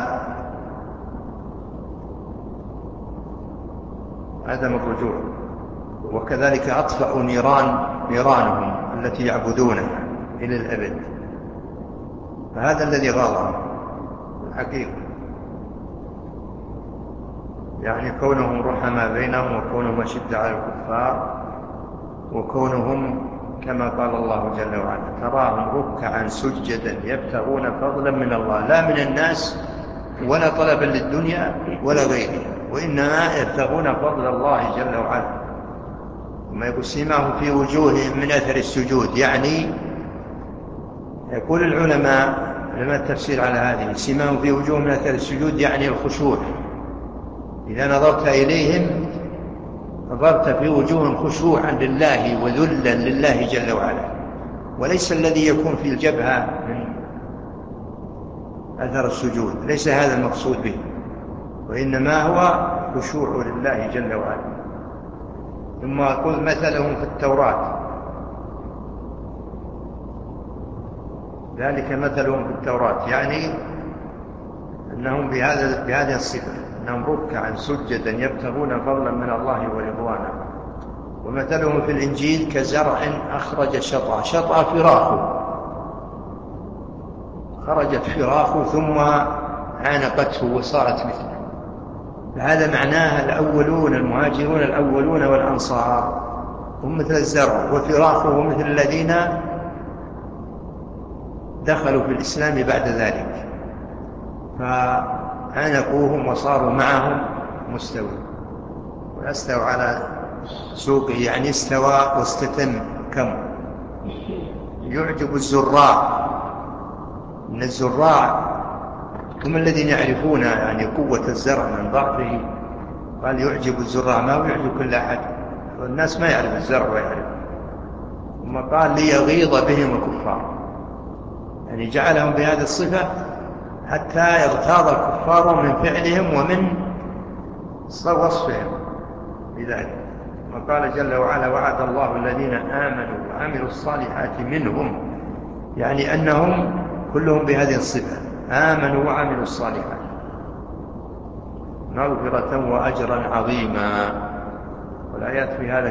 عدم الرجوع، وكذلك أطفأوا نيرانهم التي يعبدونها إلى الأبد. فهذا الذي غاضهم الحقيقة، يعني كونهم رحماء بينهم، وكونهم أشد على الكفار، وكونهم كما قال الله جل وعلا: تراهم ركعا سجدا يبتغون فضلا من الله، لا من الناس ولا طلبا للدنيا ولا غيرها، وإنما يبتغون فضل الله جل وعلا. وما يقول سيماهم في وجوههم من أثر السجود، يعني يقول العلماء التفسير على هذه: سيماهم في وجوههم من أثر السجود يعني الخشوع. إذا نظرت إليهم نظرت في وجوههم خشوعا لله وذلا لله جل وعلا، وليس الذي يكون في الجبهة من أثر السجود، ليس هذا المقصود به، وإنما هو خشوع لله جل وعلا. ثم أقول مثلهم في التوراة، ذلك مثلهم في التوراة، يعني أنهم بهذه الصفة، أنهم ركعا سجدا يبتغون فضلا من الله ورضوانا. ومثلهم في الإنجيل كزرع أخرج شطأ فراخه، خرجت فراخه ثم عانقته وصارت مثله. فهذا معناه الأولون المهاجرون الأولون والأنصار هم مثل الزرع، وفراخه مثل الذين دخلوا في الإسلام بعد ذلك، فعانقوهم وصاروا معهم مستوى. واستوى على سوقه يعني استوى واستتم كم. يعجب الزراع، إن الزراع هم الذين يعرفون يعني قوة الزرع من ضعفه. قال يعجب الزراع ما ويعجب كل أحد، والناس ما يعرف الزرع ويعرف. ثم قال ليغيظ بهم الكفار، يعني جعلهم بهذه الصفة حتى يغتاظ الكفار من فعلهم ومن وصفهم بذلك. وقال جل وعلا وعد الله الذين آمنوا وعملوا الصالحات منهم، يعني أنهم كلهم بهذه الصفة آمنوا وعملوا الصالحات مغفرة وأجرا عظيما. والآيات في هذا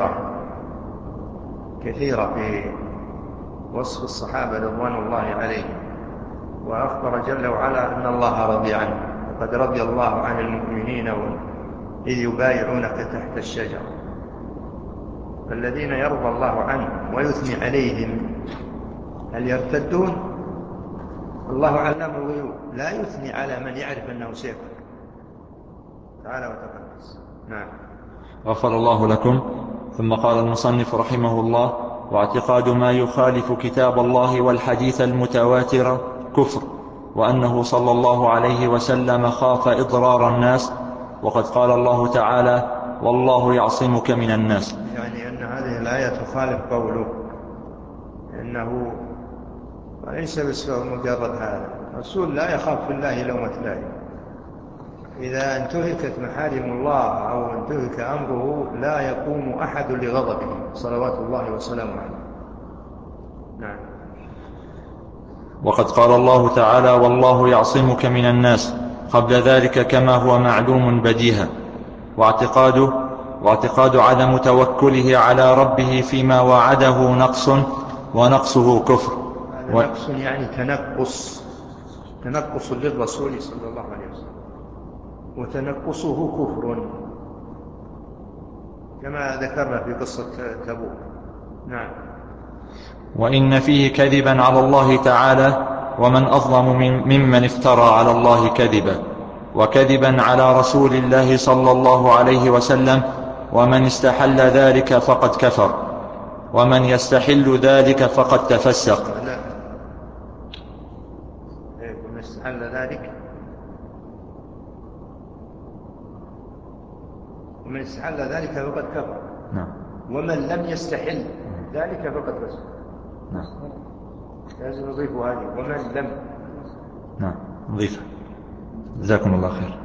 كثيرة في وصف الصحابة رضوان الله عليهم. وأخبر جل وعلا أن الله رضي عنه، وقد رضي الله عن المؤمنين إذ يبايعونك تحت الشجرة. فالذين يرضى الله عنهم ويثني عليهم هل يرتدون؟ الله علام الغيوب، لا يثني على من يعرف أنه سيكون تعالى وتقدس. نعم. غفر الله لكم. ثم قال المصنف رحمه الله: واعتقاد ما يخالف كتاب الله والحديث المتواتر كفر، وأنه صلى الله عليه وسلم خاف إضرار الناس، وقد قال الله تعالى: والله يعصمك من الناس. يعني أن هذه الآية تخالف قوله، إنه ليس بسبب مجرد هذا. الرسول لا يخاف في الله لومة لائم. إذا انتهكت محارم الله أو انتهك أمره لا يقوم أحد لغضبه صلوات الله وسلامه عليه. نعم. وقد قال الله تعالى: والله يعصمك من الناس قبل ذلك، كما هو معلوم بديهة. واعتقاد عدم توكله على ربه فيما وعده نقص، ونقصه كفر. نقص يعني تنقص للرسول صلى الله عليه وسلم، وتنقصه كفر كما ذكرنا في قصة تبوك. نعم. وإن فيه كذبا على الله تعالى، ومن أظلم ممن افترى على الله كذبا، وكذبا على رسول الله صلى الله عليه وسلم. ومن استحل ذلك فقد كفر، ومن يستحل ذلك فقد تفسق. ومن استحل ذلك فقد كفر. نعم. ومن لم يستحل ذلك فقد فسق. نعم. لازم نضيف هذه ومن لم. نعم نضيفها. جزاكم الله خير.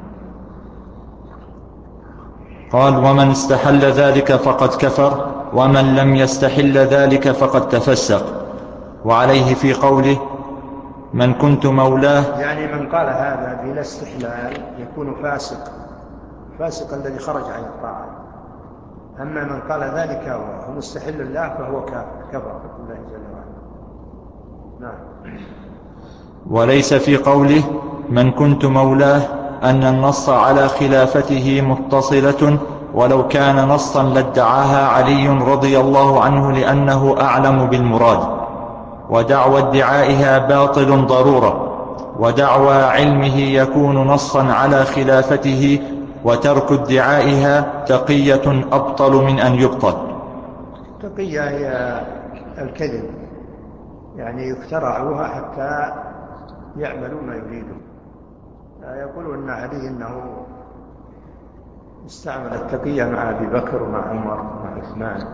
قال: ومن استحل ذلك فقد كفر، ومن لم يستحل ذلك فقد تفسق. وعليه في قوله: من كنت مولاه، يعني من قال هذا بلا استحلال يكون فاسق الذي خرج عن الطاعة. أما من قال ذلك وهو مستحل الله فهو كفر بالله جل وعلا. نعم. وليس في قوله من كنت مولاه أن النص على خلافته متصلة، ولو كان نصا لادعاها علي رضي الله عنه لأنه أعلم بالمراد، ودعوى ادعائها باطل ضرورة، ودعوى علمه يكون نصا على خلافته، وترك ادعائها تقية أبطل من أن يبطل. تقية هي الكذب، يعني يخترعوها حتى يعملوا ما يريدون. يقولون أن علي أنه استعمل التقية مع أبي بكر ومع عمر ومع عثمان.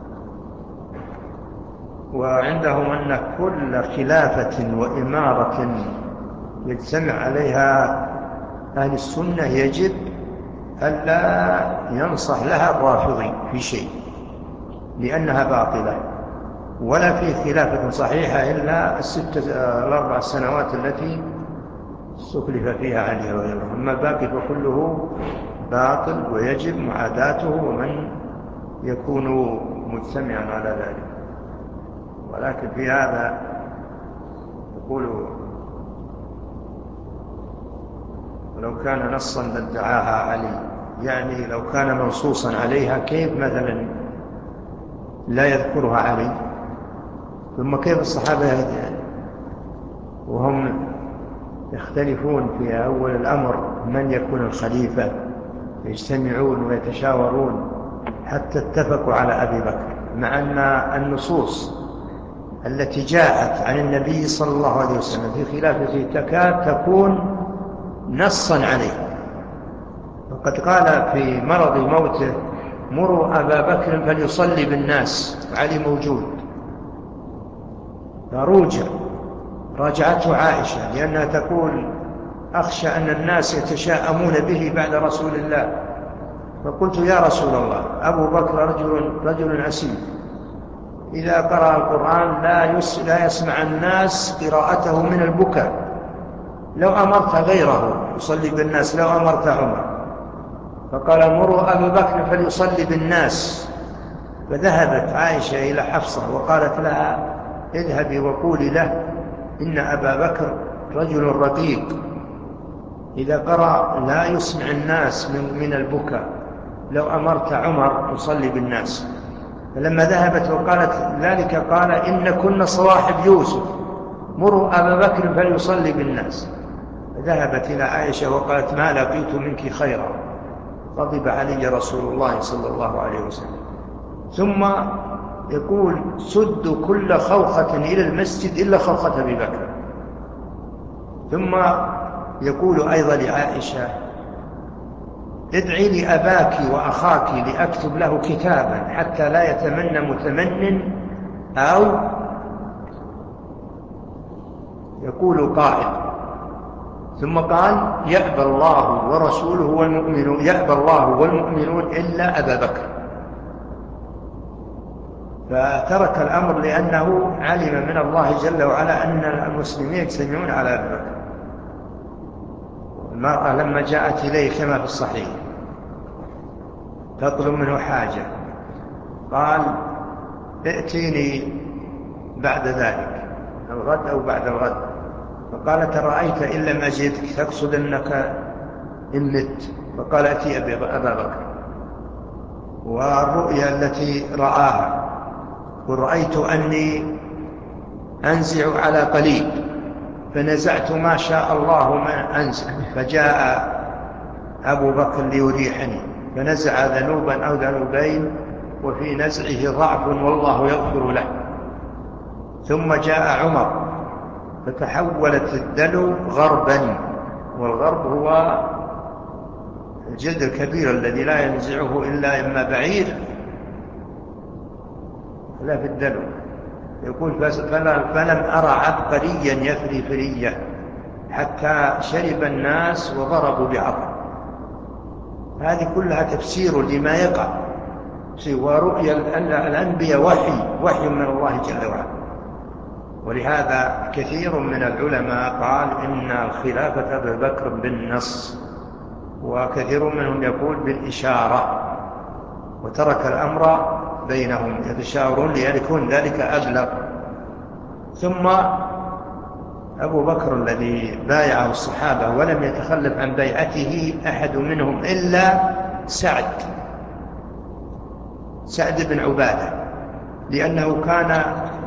وعندهم أن كل خلافة وإمارة يجتمع عليها أهل السنة يجب ألا ينصح لها الرافضي في شيء، لأنها باطلة. ولا في خلافة صحيحة إلا الأربع سنوات التي استخلف فيها علي وغيره. أما الباقي فكله باطل ويجب معاداته ومن يكون مجتمعا على ذلك. ولكن في هذا يقول ولو كان نصا لادعاها علي، يعني لو كان منصوصا عليها كيف مثلا لا يذكرها علي؟ ثم كيف الصحابة وهم يختلفون في أول الأمر من يكون الخليفة، يجتمعون ويتشاورون حتى اتفقوا على أبي بكر، مع أن النصوص التي جاءت عن النبي صلى الله عليه وسلم في خلافته تكاد تكون نصا عليه. وقد قال في مرض موته: مروا أبا بكر فليصلي بالناس، وعلي موجود. راجعته عائشة لأنها تقول: أخشى أن الناس يتشاءمون به بعد رسول الله. فقلت: يا رسول الله، أبو بكر رجل أسيم، إذا قرأ القرآن لا يسمع الناس قراءته من البكاء. لو أمرت غيره يصلي بالناس، لو أمرت عمر. فقال: مروا أبا بكر فليصلي بالناس. فذهبت عائشة إلى حفصة وقالت لها: اذهبي وقولي له إن أبا بكر رجل رقيق، إذا قرأ لا يسمع الناس من البكاء، لو أمرت عمر يصلي بالناس. فلما ذهبت وقالت ذلك قال: إن كنا صواحب يوسف، مروا أبا بكر فليصلي بالناس. فذهبت إلى عائشة وقالت: ما لقيت منك خيرا. غضب علي رسول الله صلى الله عليه وسلم. ثم يقول: سدوا كل خوخة إلى المسجد إلا خوخة أبي بكر. ثم يقول أيضا لعائشة: ادعي لأباك وأخاك لأكتب له كتابا حتى لا يتمنى متمن، أو يقول قائل. ثم قال: يأبى الله ورسوله والمؤمنون، يأبى الله والمؤمنون إلا أبا بكر. فترك الأمر لأنه علم من الله جل وعلا أن المسلمين يجتمعون على أبي بكر. المرأة لما جاءت إليه كما في الصحيح تطلب منه حاجة، قال: ائتيني بعد ذلك، الغد أو بعد الغد. فقالت: رأيت إن لم أجدك، تقصد أنك إن مت. فقال: أتي أبا بكر. والرؤيا التي رآها: ورأيت أني أنزع على قليب، فنزعت ما شاء الله ما أنزع، فجاء أبو بكر ليريحني فنزع ذنوبا أو ذنوبين، وفي نزعه ضعف والله يغفر له. ثم جاء عمر فتحولت الدلو غربا، والغرب هو الجلد الكبير الذي لا ينزعه إلا إما بعير لا في الدلو. يقول: فلم أرى عبقريا يفري فرية حتى شرب الناس وضربوا بعض. هذه كلها تفسير لما يقع، ورؤيا الأنبياء وحي من الله جل وعلا. ولهذا كثير من العلماء قال إن الخلافة أبي بكر بالنص، وكثير منهم يقول بالإشارة، وترك الأمر بينهم يتشاورون ليكون ذلك أبلغ. ثم أبو بكر الذي بايعه الصحابة ولم يتخلف عن بيعته أحد منهم إلا سعد بن عبادة، لأنه كان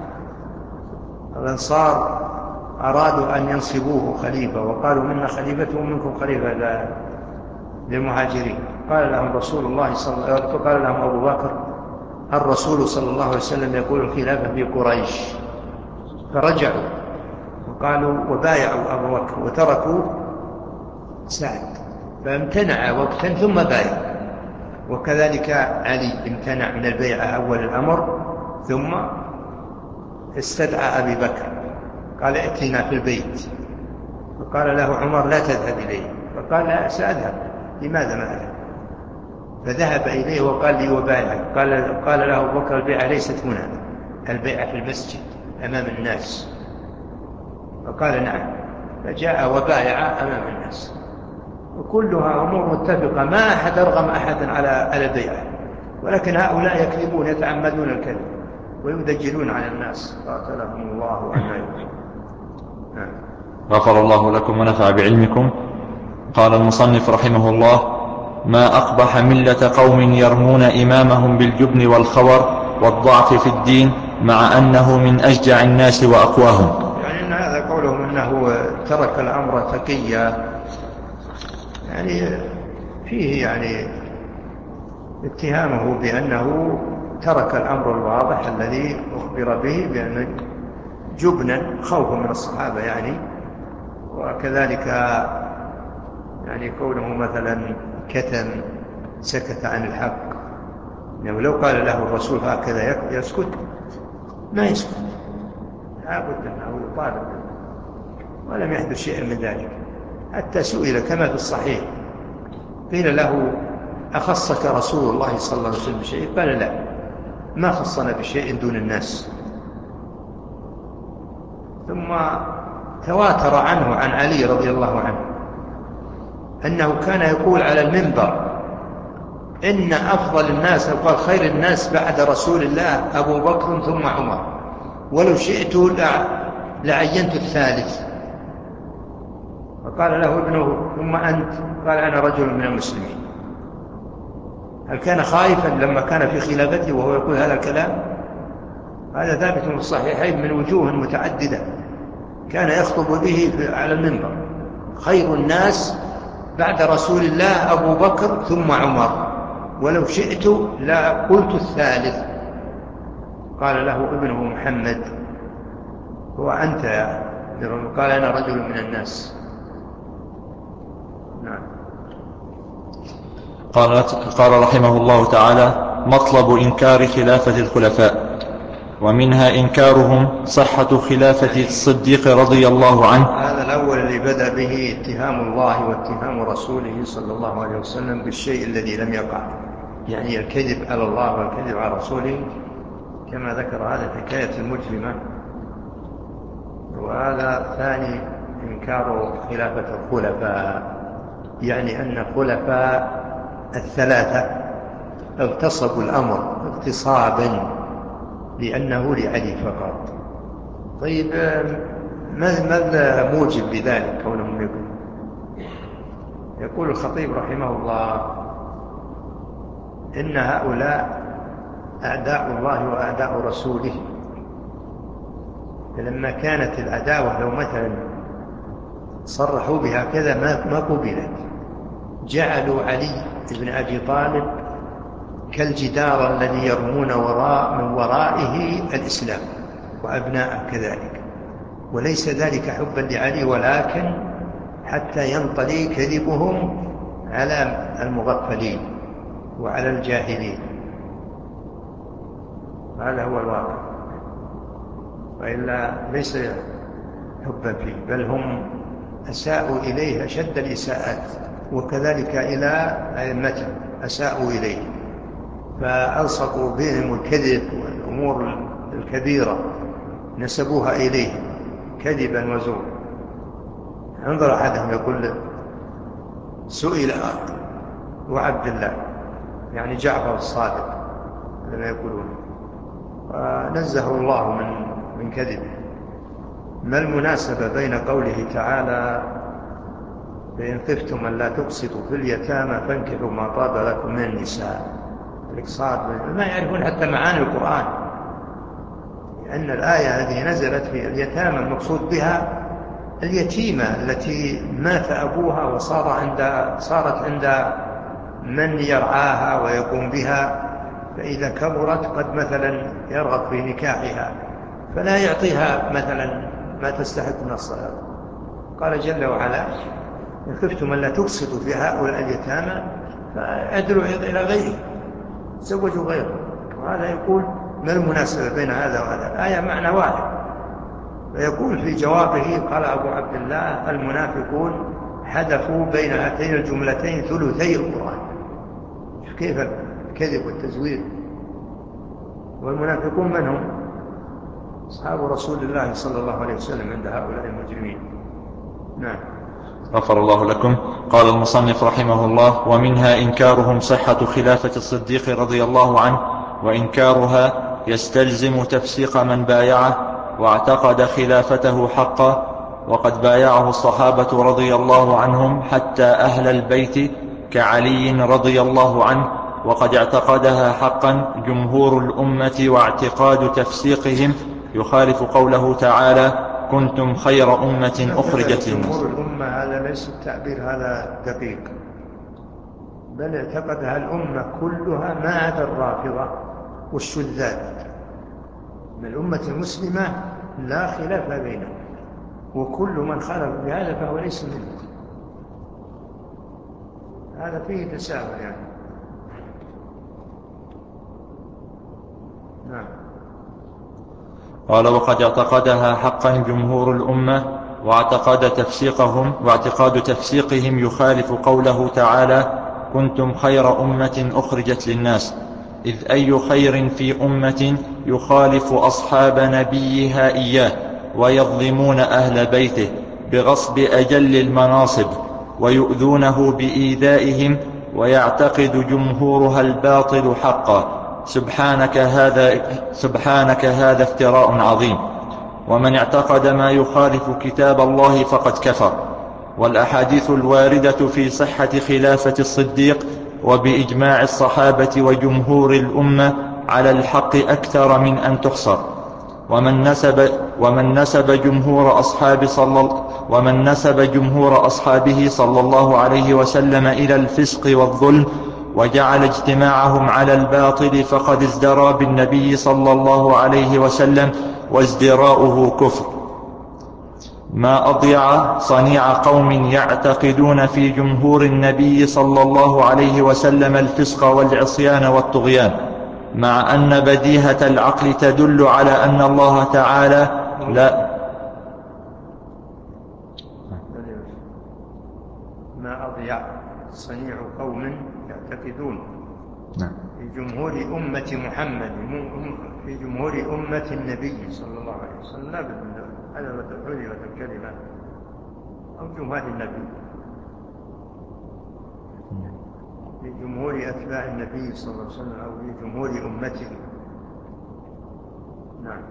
الأنصار أرادوا أن ينصبوه خليفة، وقالوا: منا خليفة ومنكم خليفة للمهاجرين. قال لهم أبو بكر: الرسول صلى الله عليه وسلم يقول الخلافة في قريش. فرجعوا وقالوا وبايعوا أبو بكر وتركوا سعد، فامتنع وقتا ثم بايع. وكذلك علي امتنع من البيعة أول الأمر، ثم استدعى أبي بكر قال: ائتنا في البيت. فقال له عمر: لا تذهب إليه. فقال: لا، سأذهب. لماذا ما أذهب؟ فذهب إليه وقال لي وبايع. قال له أبو بكر: البيعة ليست هنا، البيعة في المسجد أمام الناس. فقال: نعم. فجاء وبايع أمام الناس، وكلها أمور متفقة، ما أحد أرغم أحدا على البيعة، ولكن هؤلاء يكذبون، يتعمدون الكذب ويدجلون على الناس، قاتلهم الله وأن يؤمنون. غفر الله لكم ونفع بعلمكم. قال المصنف رحمه الله: ما أقبح ملة قوم يرمون إمامهم بالجبن والخور والضعف في الدين مع أنه من أشجع الناس وأقواهم. يعني إن هذا قولهم أنه ترك الأمر تقيا، يعني فيه يعني اتهامه بأنه ترك الأمر الواضح الذي أخبر به بأن جبنا خوفا من الصحابة يعني، وكذلك يعني كونه مثلا كتم سكت عن الحق، يعني لو قال له الرسول هكذا يسكت ما يسكت، لابد أنه يطالب، ولم يحدث شيء من ذلك. حتى سئل كما في الصحيح قيل له أخصك رسول الله صلى الله عليه وسلم بشيء؟ قال لا، ما خصنا بشيء دون الناس. ثم تواتر عنه عن علي رضي الله عنه أنه كان يقول على المنبر إن أفضل الناس أو قال خير الناس بعد رسول الله أبو بكر ثم عمر، ولو شئت لعينت الثالث. فقال له ابنه ثم أنت؟ قال أنا رجل من المسلمين. هل كان خائفا لما كان في خلافته وهو يقول هذا الكلام؟ هذا ثابت في الصحيحين من وجوه متعددة، كان يخطب به على المنبر خير الناس بعد رسول الله أبو بكر ثم عمر، ولو شئت لا قلت الثالث. قال له ابنه محمد هو أنت يا أمير؟ قال أنا رجل من الناس. نعم. قال رحمه الله تعالى: مطلب إنكار خلافة الخلفاء، ومنها إنكارهم صحة خلافة الصديق رضي الله عنه. هذا الأول اللي بدأ به اتهام الله واتهام رسوله صلى الله عليه وسلم بالشيء الذي لم يقع، يعني الكذب على الله والكذب على رسوله كما ذكر هذا الحكاية المجرمة. وهذا ثاني إنكار خلافة الخلفاء، يعني أن الخلفاء الثلاثة اغتصبوا الأمر اغتصابا لأنه لعلي فقط. طيب ماذا موجب بذلك كونهم يقول؟ يقول الخطيب رحمه الله إن هؤلاء أعداء الله وأعداء رسوله، فلما كانت العداوة لو مثلا صرحوا بها كذا ما قبلت، جعلوا علي بن أبي طالب كالجدار الذي يرمون من ورائه الإسلام وأبناءه كذلك، وليس ذلك حبا لعلي ولكن حتى ينطلي كذبهم على المغفلين وعلى الجاهلين. هذا هو الواقع، وإلا ليس حبا فيه، بل هم أساءوا إليه أشد الإساءات، وكذلك إلى أئمتهم أساءوا إليه، فألصقوا بهم الكذب والأمور الكبيرة نسبوها إليه كذبا وزورا. انظر أحدهم يقول سئل وعبد الله يعني جعفر الصادق لما يقولون، ونزه الله من كذبه، ما المناسبة بين قوله تعالى فإن خفتم أن لا تقسطوا في اليتامى فانكحوا ما طاب لكم من النساء؟ الإقساط ما يعرفون حتى معاني القرآن، لأن الآية التي نزلت في اليتامى المقصود بها اليتيمة التي مات أبوها صارت عند من يرعاها ويقوم بها، فإذا كبرت قد مثلا يرغب في نكاحها فلا يعطيها مثلا ما تستحق من الصلاة. قال جل وعلا إن خفتم ألا تقسطوا في هؤلاء اليتامى فأدلوا إلى غيره، تزوجوا غيره. وهذا يقول ما المناسبة بين هذا وهذا؟ الآية معنى واحد. ويقول في جوابه قال أبو عبد الله المنافقون حدثوا بين هاتين الجملتين ثلثي القرآن. كيف الكذب والتزوير؟ والمنافقون من هم؟ أصحاب رسول الله صلى الله عليه وسلم عند هؤلاء المجرمين. نعم. غفر الله لكم. قال المصنف رحمه الله: ومنها إنكارهم صحة خلافة الصديق رضي الله عنه، وإنكارها يستلزم تفسيق من بايعه واعتقد خلافته حقا، وقد بايعه الصحابة رضي الله عنهم حتى أهل البيت كعلي رضي الله عنه، وقد اعتقدها حقا جمهور الأمة، واعتقاد تفسيقهم يخالف قوله تعالى: كنتم خير أمة أخرجت للناس. جمهور الأمة هذا ليس التعبير هذا دقيق، بل اعتقدها الأمة كلها ما عدا الرافضة والشذاذ. من الأمة المسلمة لا خلاف بينهم، وكل من خالف بهذا فهو ليس منه. هذا فيه تساهل يعني. نعم. قال: وقد اعتقدها حقا جمهور الأمة، واعتقاد تفسيقهم يخالف قوله تعالى: كنتم خير أمة أخرجت للناس، إذ أي خير في أمة يخالف أصحاب نبيها إياه ويظلمون أهل بيته بغصب أجل المناصب ويؤذونه بإيذائهم ويعتقد جمهورها الباطل حقا. سبحانك هذا افتراء عظيم. ومن اعتقد ما يخالف كتاب الله فقد كفر. والأحاديث الواردة في صحة خلافة الصديق وبإجماع الصحابة وجمهور الأمة على الحق أكثر من أن تحصر. ومن نسب جمهور أصحابه صلى الله عليه وسلم إلى الفسق والظلم وجعل اجتماعهم على الباطل فقد ازدرى بالنبي صلى الله عليه وسلم، وازدراؤه كفر. ما أضيع صنيع قوم يعتقدون في جمهور النبي صلى الله عليه وسلم الفسق والعصيان والطغيان، مع أن بديهة العقل تدل على أن الله تعالى ما أضيع صنيع قوم يعتقدون في جمهور أمة محمد، في جمهور أمة النبي صلى الله عليه وسلم، لا بد من هذا حذفت الكلمة، أو جمهور النبي، في جمهور أتباع النبي صلى الله عليه وسلم، أو في جمهور أمته. نعم.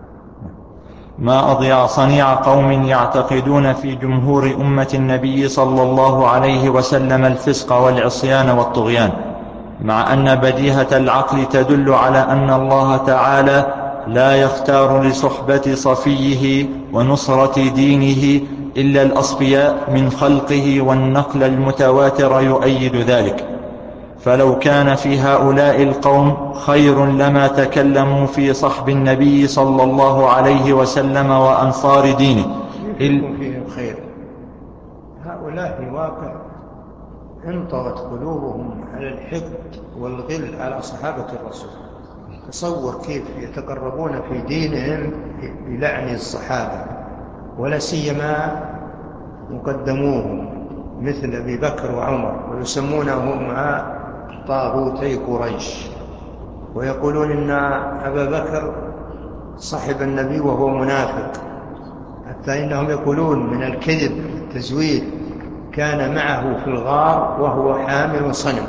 ما أضيع صنيع قوم يعتقدون في جمهور أمة النبي صلى الله عليه وسلم الفسق والعصيان والطغيان، مع أن بديهة العقل تدل على أن الله تعالى لا يختار لصحبة صفيه ونصرة دينه إلا الأصفياء من خلقه، والنقل المتواتر يؤيد ذلك. فلو كان في هؤلاء القوم خير لما تكلموا في صحب النبي صلى الله عليه وسلم وأنصار دينه. يكون فيهم خير. هؤلاء في الواقع انطوت قلوبهم على الحقد والغل على صحابة الرسول. تصور كيف يتقربون في دينهم بلعن الصحابة، ولا سيما مقدموهم مثل أبي بكر وعمر، ويسمونهم طاغوتي قريش، ويقولون إن أبا بكر صحب النبي وهو منافق، حتى إنهم يقولون من الكذب التزوير كان معه في الغار وهو حامل صنم.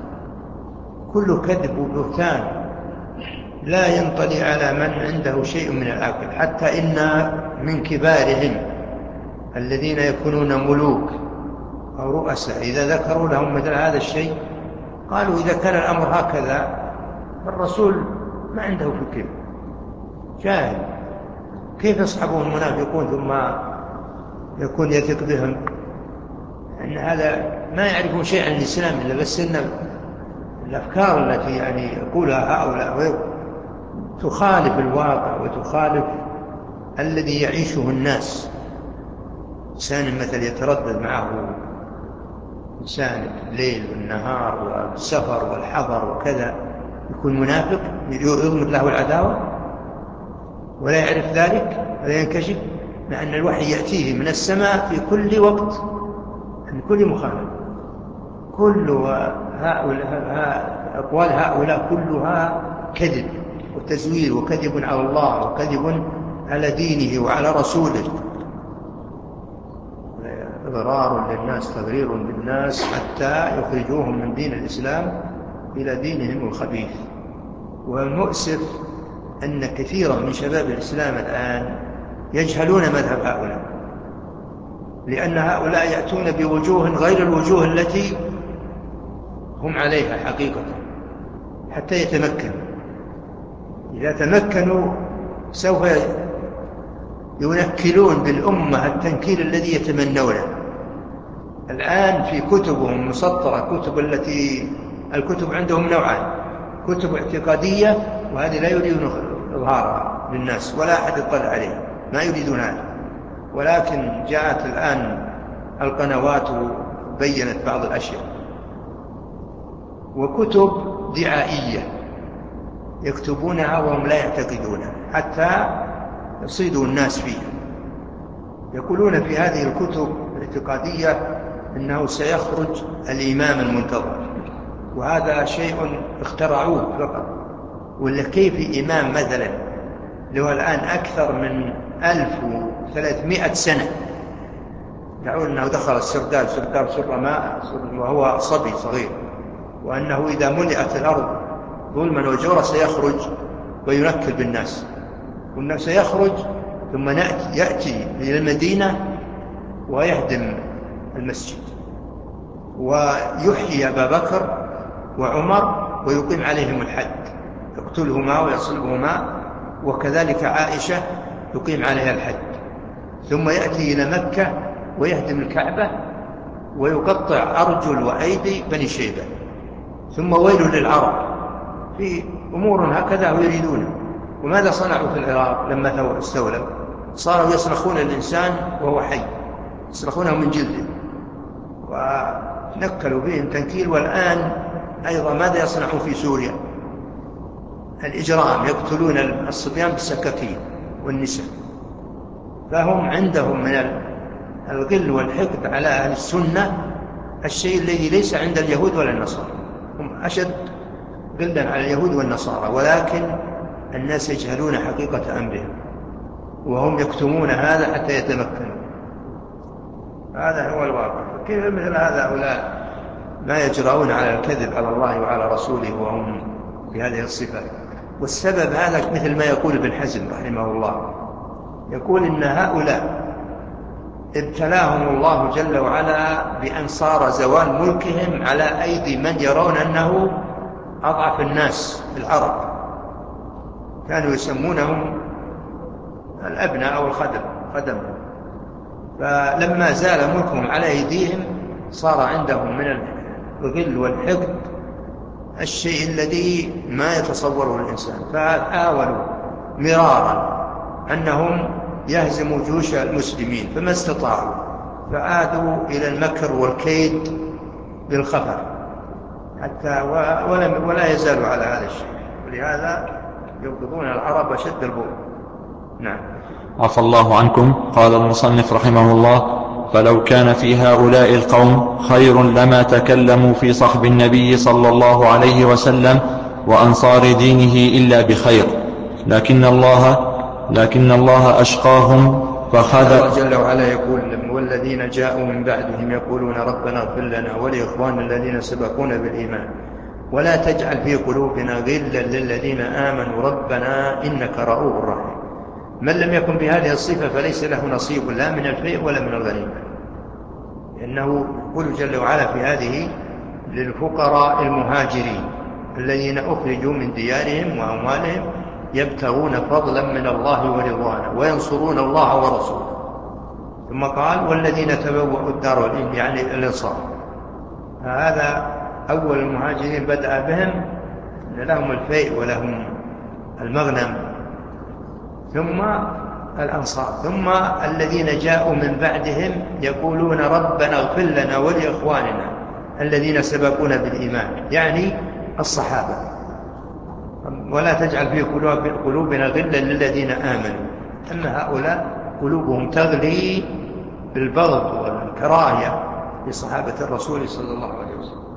كل كذب وبهتان لا ينطلي على من عنده شيء من العقل. حتى إن من كبارهم الذين يكونون ملوك أو رؤساء إذا ذكروا لهم مثل هذا الشيء قالوا إذا كان الأمر هكذا فالرسول ما عنده فكر، جاهل، كيف يصحبون المنافقون ثم يكون يثق بهم؟ أن هذا ما يعرفون شيء عن الإسلام إلا بس إن الأفكار التي يعني يقولها هؤلاء تخالف الواقع وتخالف الذي يعيشه الناس. إنسان مثل يتردد معه إنسان الليل والنهار والسفر والحضر وكذا، يكون منافق يضمر له العداوة ولا يعرف ذلك ولا ينكشف، مع أن الوحي يأتيه من السماء في كل وقت عن كل مخالف. كل أقوال هؤلاء كلها كذب وتزوير وكذب على الله وكذب على دينه وعلى رسوله، إضرار للناس، تضرير للناس حتى يخرجوهم من دين الإسلام إلى دينهم الخبيث. والمؤسف أن كثيرا من شباب الإسلام الآن يجهلون مذهب هؤلاء، لأن هؤلاء يأتون بوجوه غير الوجوه التي هم عليها حقيقة حتى يتمكنوا. إذا تمكنوا سوف ينكلون بالأمة التنكيل الذي يتمنونه. الآن في كتبهم مسطرة، الكتب عندهم نوعان: كتب اعتقادية، وهذه لا يريدون إظهارها للناس ولا أحد يطلع عليها، ما يريدون هذا. ولكن جاءت الآن القنوات وبينت بعض الأشياء، وكتب دعائية يكتبونها وهم لا يعتقدونها حتى يصيدوا الناس فيها. يقولون في هذه الكتب الاعتقادية إنه سيخرج الإمام المنتظر، وهذا شيء اخترعوه فقط. ولا كيف إمام مثلا له الآن أكثر من 1300 سنة يقول أنه دخل السرداب سر ماء وهو صبي صغير، وأنه إذا ملئت الأرض ظلما وجورا سيخرج وينكل بالناس، والناس سيخرج ثم يأتي إلى المدينة ويهدم المسجد ويحيي أبا بكر وعمر ويقيم عليهم الحد، يقتلهما ويصلبهما، وكذلك عائشة يقيم عليها الحد، ثم يأتي إلى مكة ويهدم الكعبة ويقطع أرجل وأيدي بني شيبة، ثم ويل للعرب. في أمور هكذا يريدون. وماذا صنعوا في العراق لما استولوا؟ صاروا يصرخون الإنسان وهو حي، يصرخونه من جلده، ونكلوا بهم تنكيل. والآن أيضا ماذا يصنعون في سوريا؟ الإجرام، يقتلون الصبيان بالسكاكين والنساء. فهم عندهم من الغل والحقد على أهل السنة الشيء الذي ليس عند اليهود ولا النصارى. هم أشد غلا على اليهود والنصارى، ولكن الناس يجهلون حقيقة أمرهم وهم يكتمون هذا حتى يتمكنوا. هذا هو الواقع. كيف مثل هؤلاء ما يجرؤون على الكذب على الله وعلى رسوله وهم بهذه الصفات؟ والسبب هذا مثل ما يقول ابن حزم رحمه الله، يقول إن هؤلاء ابتلاهم الله جل وعلا بأن صار زوال ملكهم على أيدي من يرون أنه أضعف الناس العرب، كانوا يسمونهم الأبناء أو الخدم. فلما زال ملكهم على أيديهم صار عندهم من الغل والحقد الشيء الذي ما يتصوره الإنسان، فحاولوا مرارا أنهم يهزموا جيوش المسلمين فما استطاعوا، فعادوا إلى المكر والكيد بالخفر حتى ولا يزالوا على هذا الشيء، ولهذا يبغضون العرب شد البغض. نعم. عفى الله عنكم. قال المصنف رحمه الله: فلو كان في هؤلاء القوم خير لما تكلموا في صحب النبي صلى الله عليه وسلم وأنصار دينه إلا بخير، لكن الله أشقاهم فخذ. الله جل وعلا يقول: والذين جاءوا من بعدهم يقولون ربنا اغفر لنا ولإخواننا الذين سبقونا بالإيمان ولا تجعل في قلوبنا غلا للذين آمنوا ربنا إنك رؤوف رحيم. من لم يكن بهذه الصفة فليس له نصيب لا من الفيء ولا من الغنيمة، إنه يقول جل وعلا في هذه للفقراء المهاجرين الذين أخرجوا من ديارهم وأموالهم يبتغون فضلا من الله ورضوانه وينصرون الله ورسوله. ثم قال: والذين تبوأوا الدار والإيمان، يعني الأنصار. هذا أول المهاجرين بدأ بهم أن لهم الفيء ولهم المغنم، ثم الأنصار، ثم الذين جاءوا من بعدهم يقولون ربنا اغفر لنا ولإخواننا الذين سبقونا بالإيمان، يعني الصحابة. ولا تجعل في قلوبنا غلا للذين آمنوا. أما هؤلاء قلوبهم تغلي بالبغض والكراهية لصحابة الرسول صلى الله عليه وسلم.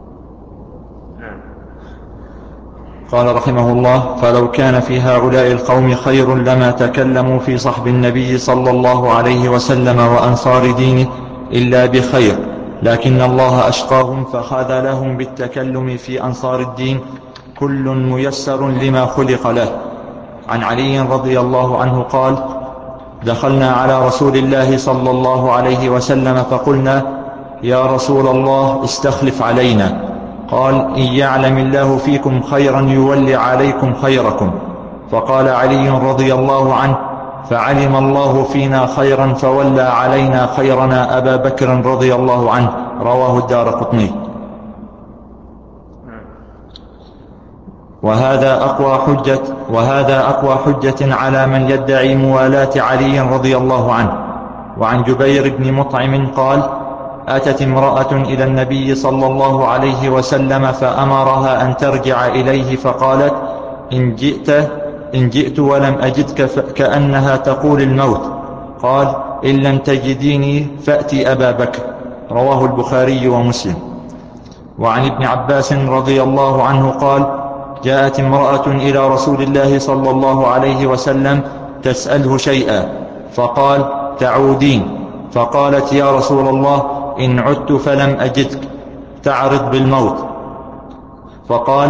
قال رحمه الله: فلو كان في هؤلاء القوم خير لما تكلموا في صحب النبي صلى الله عليه وسلم وأنصار دينه إلا بخير، لكن الله أشقاهم فخذلهم بالتكلم في أنصار الدين، كل ميسر لما خلق له. عن علي رضي الله عنه قال: دخلنا على رسول الله صلى الله عليه وسلم فقلنا: يا رسول الله استخلف علينا. قال: إن يعلم الله فيكم خيرا يولي عليكم خيركم. فقال علي رضي الله عنه: فعلم الله فينا خيرا فولى علينا خيرنا أبا بكر رضي الله عنه. رواه الدارقطني. وهذا أقوى حجة على من يدعي موالاة علي رضي الله عنه. وعن جبير بن مطعم قال: أتت امرأة إلى النبي صلى الله عليه وسلم فأمرها أن ترجع إليه فقالت: إن جئت ولم أجدك كأنها تقول الموت. قال: إن لم تجديني فأتي أبا بكر. رواه البخاري ومسلم. وعن ابن عباس رضي الله عنه قال: جاءت امرأة إلى رسول الله صلى الله عليه وسلم تسأله شيئا، فقال: تعودين؟ فقالت: يا رسول الله، إن عدت فلم أجدك تعرض بالموت. فقال: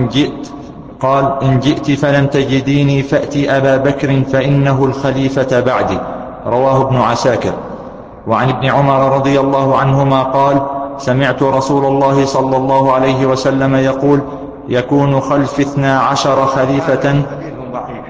إن جئت فلم تجديني فأتي أبا بكر فإنه الخليفة بعدي. رواه ابن عساكر. وعن ابن عمر رضي الله عنهما قال: سمعت رسول الله صلى الله عليه وسلم يقول: يكون خلف 12 خليفة. حديث ضعيف.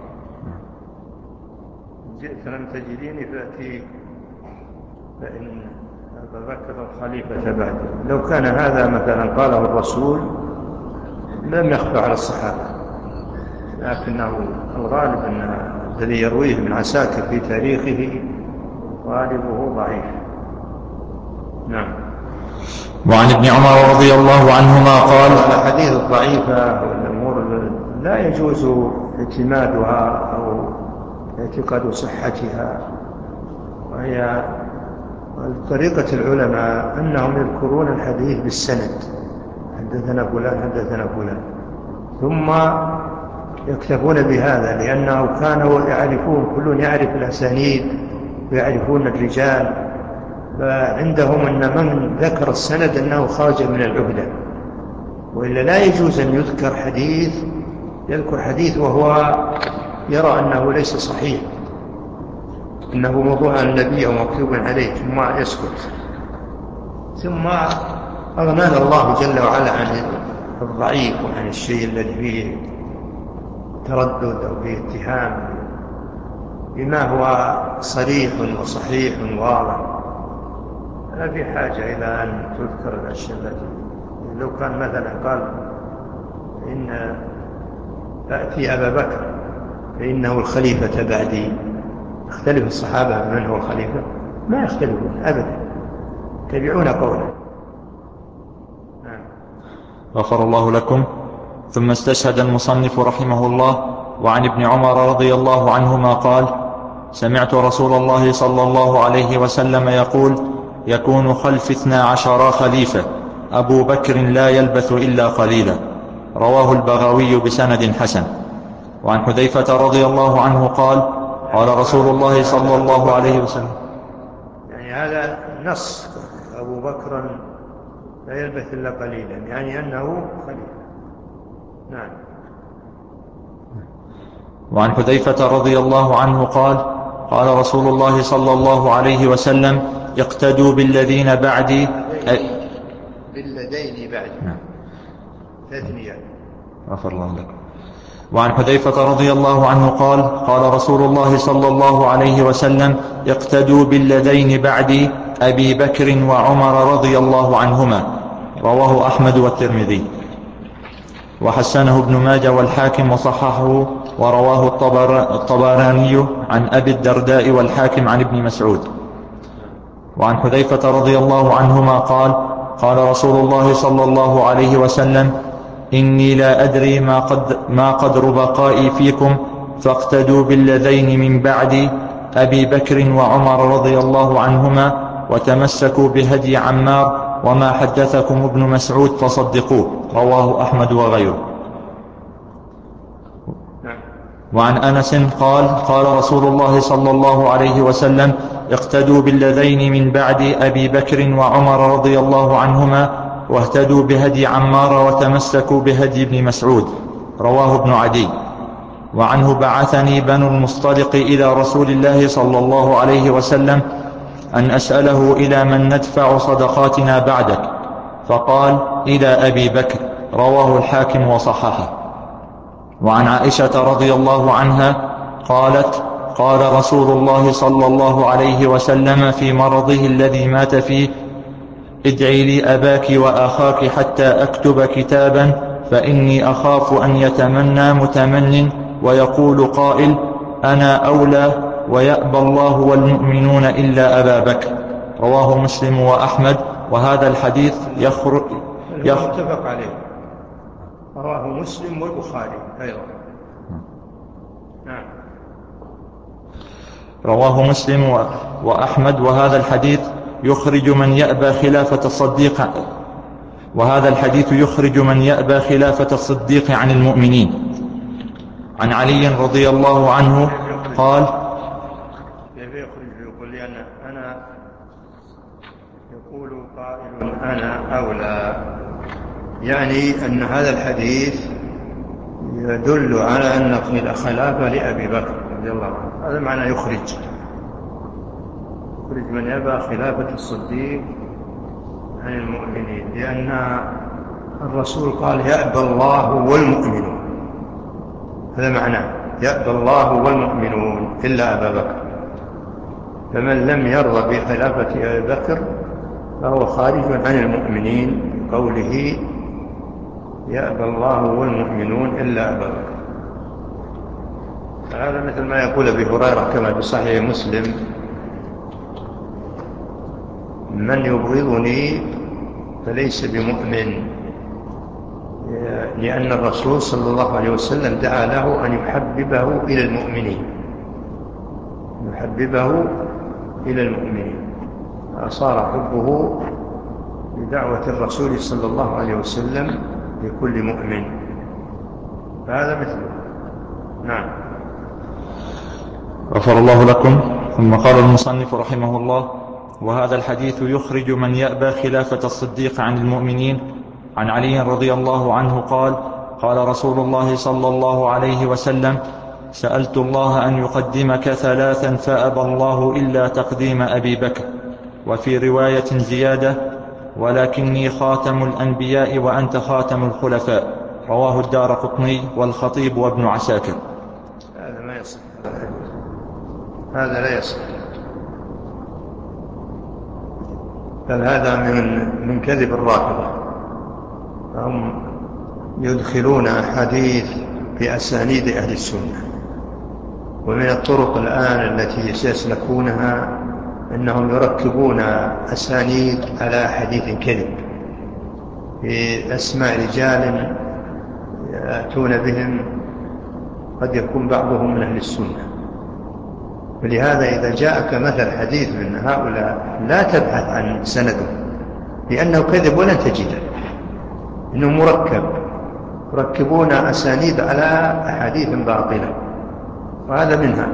جئت لم تجديني فأتي فإن أبا بكر الخليفة بعد. لو كان هذا مثلا قاله الرسول لم يخفى على الصحابة، لكنه الغالب أن الذي يرويه ابن عساكر في تاريخه غالبه ضعيف. نعم. وعن ابن عمر رضي الله عنهما قال: الأحاديث الضعيفة والأمور لا يجوز اعتمادها أو اعتقاد صحتها، وهي طريقة العلماء أنهم يذكرون الحديث بالسند، حدثنا فلان حدثنا فلان، ثم يكتفون بهذا لأنه كانوا يعرفون، كل يعرف الأسانيد ويعرفون الرجال، فعندهم أن من ذكر السند أنه خرج من العهدة. وإلا لا يجوز أن يذكر حديث وهو يرى أنه ليس صحيح، إنه موضوع عن النبي أو مكتوب عليه، ثم يسكت. ثم أغنانا الله جل وعلا عن الضعيف وعن الشيء الذي فيه تردد أو فيه اتهام بما هو صريح وصحيح واضح. لا في حاجة إلى أن تذكر الأشياء التي لو كان مثلا قال إن تأتي أبا بكر فإنه الخليفة بعدي، يختلف الصحابة من هو الخليفة؟ ما يختلفون أبدا، يتبعون قوله. غفر الله لكم. ثم استشهد المصنف رحمه الله: وعن ابن عمر رضي الله عنهما قال: سمعت رسول الله صلى الله عليه وسلم يقول: يكون خلف 12 خليفة، أبو بكر لا يلبث إلا قليلا. رواه البغوي بسند حسن. وعن حذيفة رضي الله عنه قال: قال رسول الله صلى الله عليه وسلم، يعني هذا نص أبو بكر لا يلبث إلا قليلا، يعني أنه خليفة. نعم. وعن حذيفة رضي الله عنه قال: قال رسول الله صلى الله عليه وسلم: اقتدوا بالذين بعدي. بالذين بعدي. نعم. تثنية. غفر الله لكم. وعن حذيفة رضي الله عنه قال: قال رسول الله صلى الله عليه وسلم: اقتدوا بالذين بعدي، أبي بكر وعمر رضي الله عنهما. رواه أحمد والترمذي. وحسنه ابن ماجه والحاكم وصححه، ورواه الطبراني عن أبي الدرداء والحاكم عن ابن مسعود. وعن حذيفة رضي الله عنهما قال: قال رسول الله صلى الله عليه وسلم: إني لا أدري ما قدر بقائي فيكم، فاقتدوا بالذين من بعدي، أبي بكر وعمر رضي الله عنهما، وتمسكوا بهدي عمار، وما حدثكم ابن مسعود فصدقوه. رواه أحمد وغيره. وعن أنس قال: قال رسول الله صلى الله عليه وسلم: اقتدوا بالذين من بعد، أبي بكر وعمر رضي الله عنهما، واهتدوا بهدي عمار، وتمسكوا بهدي ابن مسعود. رواه ابن عدي. وعنه: بعثني بنو المصطلق إلى رسول الله صلى الله عليه وسلم أن أسأله إلى من ندفع صدقاتنا بعدك، فقال: إلى أبي بكر. رواه الحاكم وصححه. وعن عائشة رضي الله عنها قالت: قال رسول الله صلى الله عليه وسلم في مرضه الذي مات فيه: ادعي لي أباك وأخاك حتى أكتب كتابا فإني أخاف أن يتمنى متمن ويقول قائل أنا أولى ويأبى الله والمؤمنون إلا أبا بكر. رواه مسلم وأحمد. وهذا الحديث متفق عليه، رواه مسلم والبخاري أيضا. نعم. رواه مسلم وأحمد. وهذا الحديث يخرج من يأبى خلافة الصديق، وهذا الحديث يخرج من يأبى خلافة الصديق عن المؤمنين. عن علي رضي الله عنه قال كيف يخرج؟ يقول لي أنا يقول قائل أنا أولى، يعني أن هذا الحديث يدل على أن الخلافة لأبي بكر رضي الله عنه. هذا معنى يخرج من يأبى خلافة الصديق عن المؤمنين، لأن الرسول قال يأبى الله والمؤمنون، هذا معناه يأبى الله والمؤمنون إلا أبا بكر. فمن لم يرضى بخلافة أبي بكر فهو خارج عن المؤمنين، قوله يأبى الله والمؤمنون إلا أبا بكر. هذا مثل ما يقول أبي هريرة كما في صحيح مسلم من يبغضني فليس بمؤمن، لأن الرسول صلى الله عليه وسلم دعا له أن يحببه إلى المؤمنين، فصار حبه بدعوة الرسول صلى الله عليه وسلم لكل مؤمن، فهذا مثله. نعم. غفر الله لكم. ثم قال المصنف رحمه الله وهذا الحديث يخرج من يأبى خلافة الصديق عن المؤمنين. عن علي رضي الله عنه قال قال رسول الله صلى الله عليه وسلم سألت الله أن يقدمك ثلاثا فأبى الله إلا تقديم أبي بكر. وفي رواية زيادة ولكني خاتم الأنبياء وأنت خاتم الخلفاء. رواه الدارقطني والخطيب وابن عساكر. هذا ما يصح، هذا لا يصح، بل هذا من كذب الرافضة. هم يدخلون أحاديث بأسانيد أهل السنة، ومن الطرق الآن التي يسلكونها أنهم يركبون أسانيد على حديث كذب في أسماء رجال يأتون بهم، قد يكون بعضهم من أهل السنة. ولهذا إذا جاءك مثل حديث من هؤلاء لا تبحث عن سنده، لأنه كذب ولن تجده، إنه مركب، يركبون أسانيد على أحاديث باطلة، وهذا منها.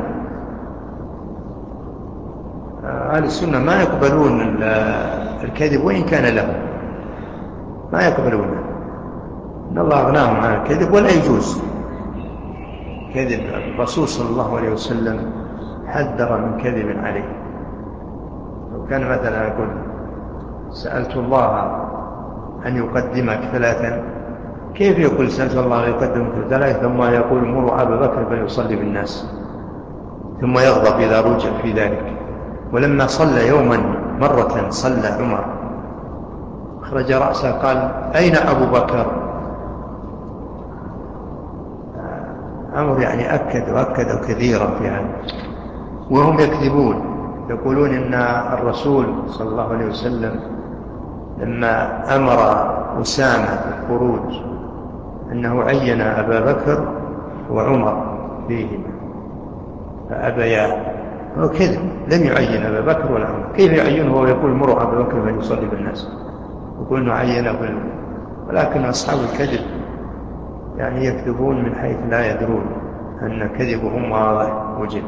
أهل السنة ما يقبلون الكذب وإن كان له، ما يقبلونه، إن الله أغناهم عن الكذب ولا يجوز كذب. الرسول صلى الله عليه وسلم حذر من كذب عليه. لو كان مثلا يقول سألت الله أن يقدمك ثلاثا، كيف يقول سألت الله أن يقدمك ثلاثا ثم يقول مروا أبا بكر فليصلي بالناس، ثم يغضب إذا رجع في ذلك؟ ولما صلى يوما مرة صلى عمر أخرج رأسه قال أين أبو بكر؟ أمر يعني أكد وأكد كثيرا في هذا، وهم يكذبون، يقولون إن الرسول صلى الله عليه وسلم لما أمر أسامة بالخروج أنه عين أبا بكر وعمر فيهما فأبيا. هو كذب، لم يعين أبا بكر ولا عمر. كيف يعينه ويقول مروا أبا بكر فليصلي بالناس؟ يقول أنه عينه ولكن أصحاب الكذب يعني يكذبون من حيث لا يدرون أن كذبهم واضح وجل.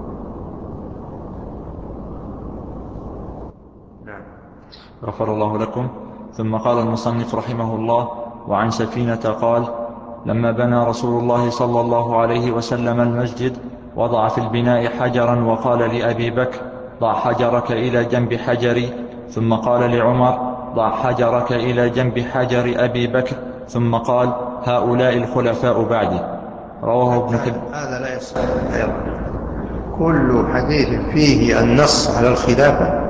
نعم. غفر الله لكم. ثم قال المصنف رحمه الله وعن سفينة قال لما بنى رسول الله صلى الله عليه وسلم المسجد وضع في البناء حجرا وقال لأبي بكر ضع حجرك إلى جنب حجري، ثم قال لعمر ضع حجرك إلى جنب حجر أبي بكر، ثم قال هؤلاء الخلفاء بعدي. رواه ابن حبان. هذا لا يصح أيضا. كل حديث فيه النص على الخلافة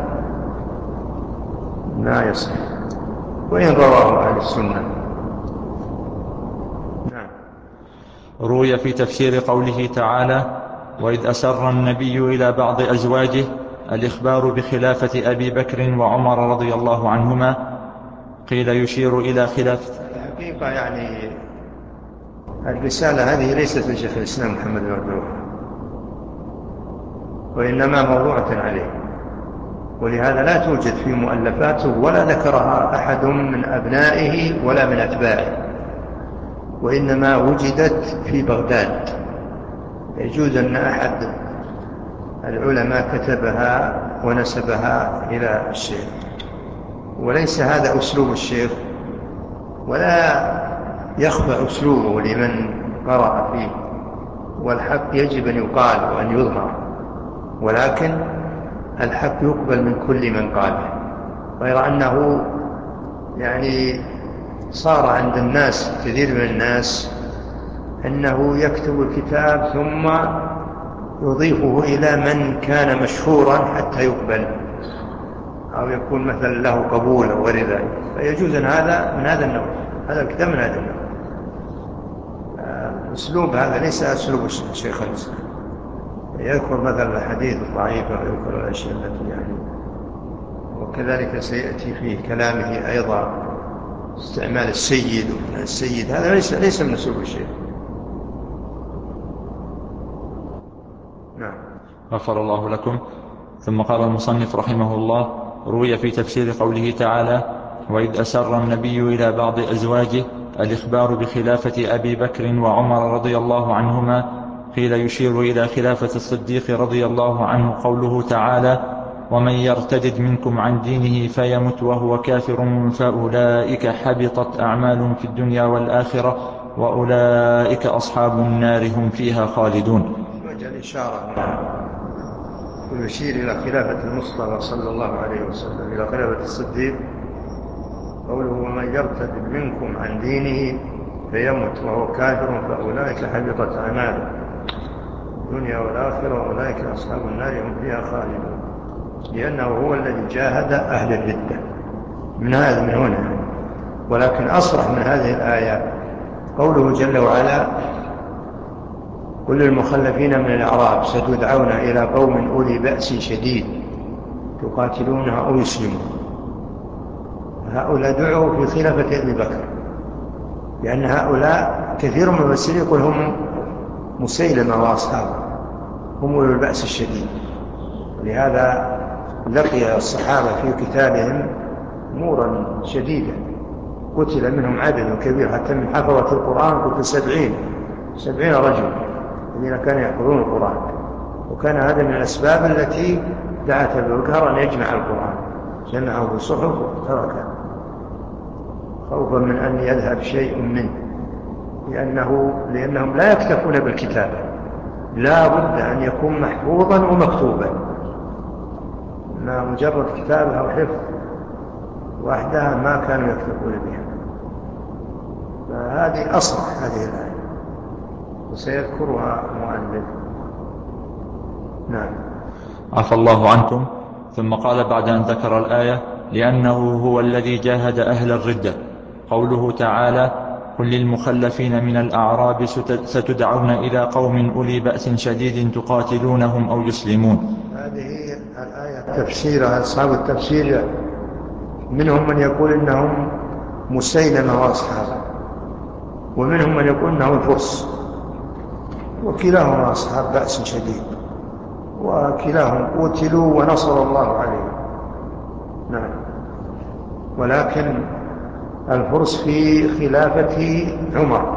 لا يصح، وإن رواه أهل السنة. نعم. روي في تفسير قوله تعالى: وإذ أسر النبي إلى بعض أزواجه الإخبار بخلافة أبي بكر وعمر رضي الله عنهما، قيل يشير إلى خلافة. الحقيقة يعني الرسالة هذه ليست لشيخ الإسلام محمد بن عبد الوهاب، وإنما موضوعة عليه، ولهذا لا توجد في مؤلفاته ولا ذكرها أحد من أبنائه ولا من أتباعه، وإنما وجدت في بغداد. يجوز أن أحد العلماء كتبها ونسبها إلى الشيخ، وليس هذا أسلوب الشيخ، ولا يخفى أسلوبه لمن قرأ فيه، والحق يجب أن يقال وأن يظهر، ولكن الحق يقبل من كل من قاله، غير أنه يعني صار عند الناس كثير من الناس أنه يكتب الكتاب ثم يضيفه إلى من كان مشهورا حتى يقبل، أو يكون مثلا له قبول أو غير ذلك، فيجوز أن هذا من هذا النوع، هذا الكتاب من هذا النوع. أسلوب هذا ليس أسلوب الشيخ الإسلام، يذكر مثلا الحديث الضعيف ويذكر الأشياء التي يعني، وكذلك سيأتي في كلامه أيضا استعمال السيد وابن السيد، هذا ليس من أسلوب الشيخ. نعم. غفر الله لكم. ثم قال المصنف رحمه الله: روي في تفسير قوله تعالى: وإذ أسر النبي إلى بعض أزواجه الإخبار بخلافة أبي بكر وعمر رضي الله عنهما، قيل يشير إلى خلافة الصديق رضي الله عنه قوله تعالى: ومن يرتدد منكم عن دينه فيمت وهو كافر فأولئك حبطت أعمالهم في الدنيا والآخرة وأولئك أصحاب النار هم فيها خالدون. وجه الإشارة ويشير إلى خلافة المصطفى صلى الله عليه وسلم، إلى خلافة الصديق، قوله ومن يرتد منكم عن دينه فيمت وهو كافر فأولئك حبطت أعمالهم الدنيا والآخرة وأولئك أصحاب النار هم فيها خالدون، لأنه هو الذي جاهد أهل الردة من هنا. ولكن أصرح من هذه الآيات قوله جل وعلا: كل المخلفين من الأعراب ستدعون إلى قوم أولي بأس شديد تقاتلونها أو يسلمون. هؤلاء دعوا في خلافة أبي بكر، لأن هؤلاء كثير من المفسرين يقول هم مسيلمة وأصحابه، هم أولي البأس الشديد، ولهذا لقي الصحابة في قتالهم أمورا شديدة، قتل منهم عدد كبير، حتى من حفظة القرآن قتل 70 رجل الذين كانوا يحفظون القرآن، وكان هذا من الأسباب التي دعت أبي بكر أن يجمع القرآن، جمعه بصحف وتركه خوفا من أن يذهب شيء منه، لأنهم لا يكتفون بالكتابة، لا بد أن يكون محفوظا ومكتوبا، ما مجرد كتابة أو حفظ وحدها ما كانوا يكتفون بها. فهذه أصرح هذه الآية وسيذكرها المؤلف. نعم. عفى الله عنكم. ثم قال بعد أن ذكر الآية: لأنه هو الذي جاهد أهل الردة، قوله تعالى: قل للمخلفين من الأعراب ستدعون إلى قوم أولي بأس شديد تقاتلونهم أو يسلمون. هذه الآية تفسيرها أصحاب التفسير منهم من يقول إنهم مسيلمة وأصحابه، ومنهم من يقول إنهم الفرس، وكلاهما أصحاب بأس شديد، وكلاهم قتلوا ونصر الله عليهم. نعم. ولكن الفرس في خلافة عمر،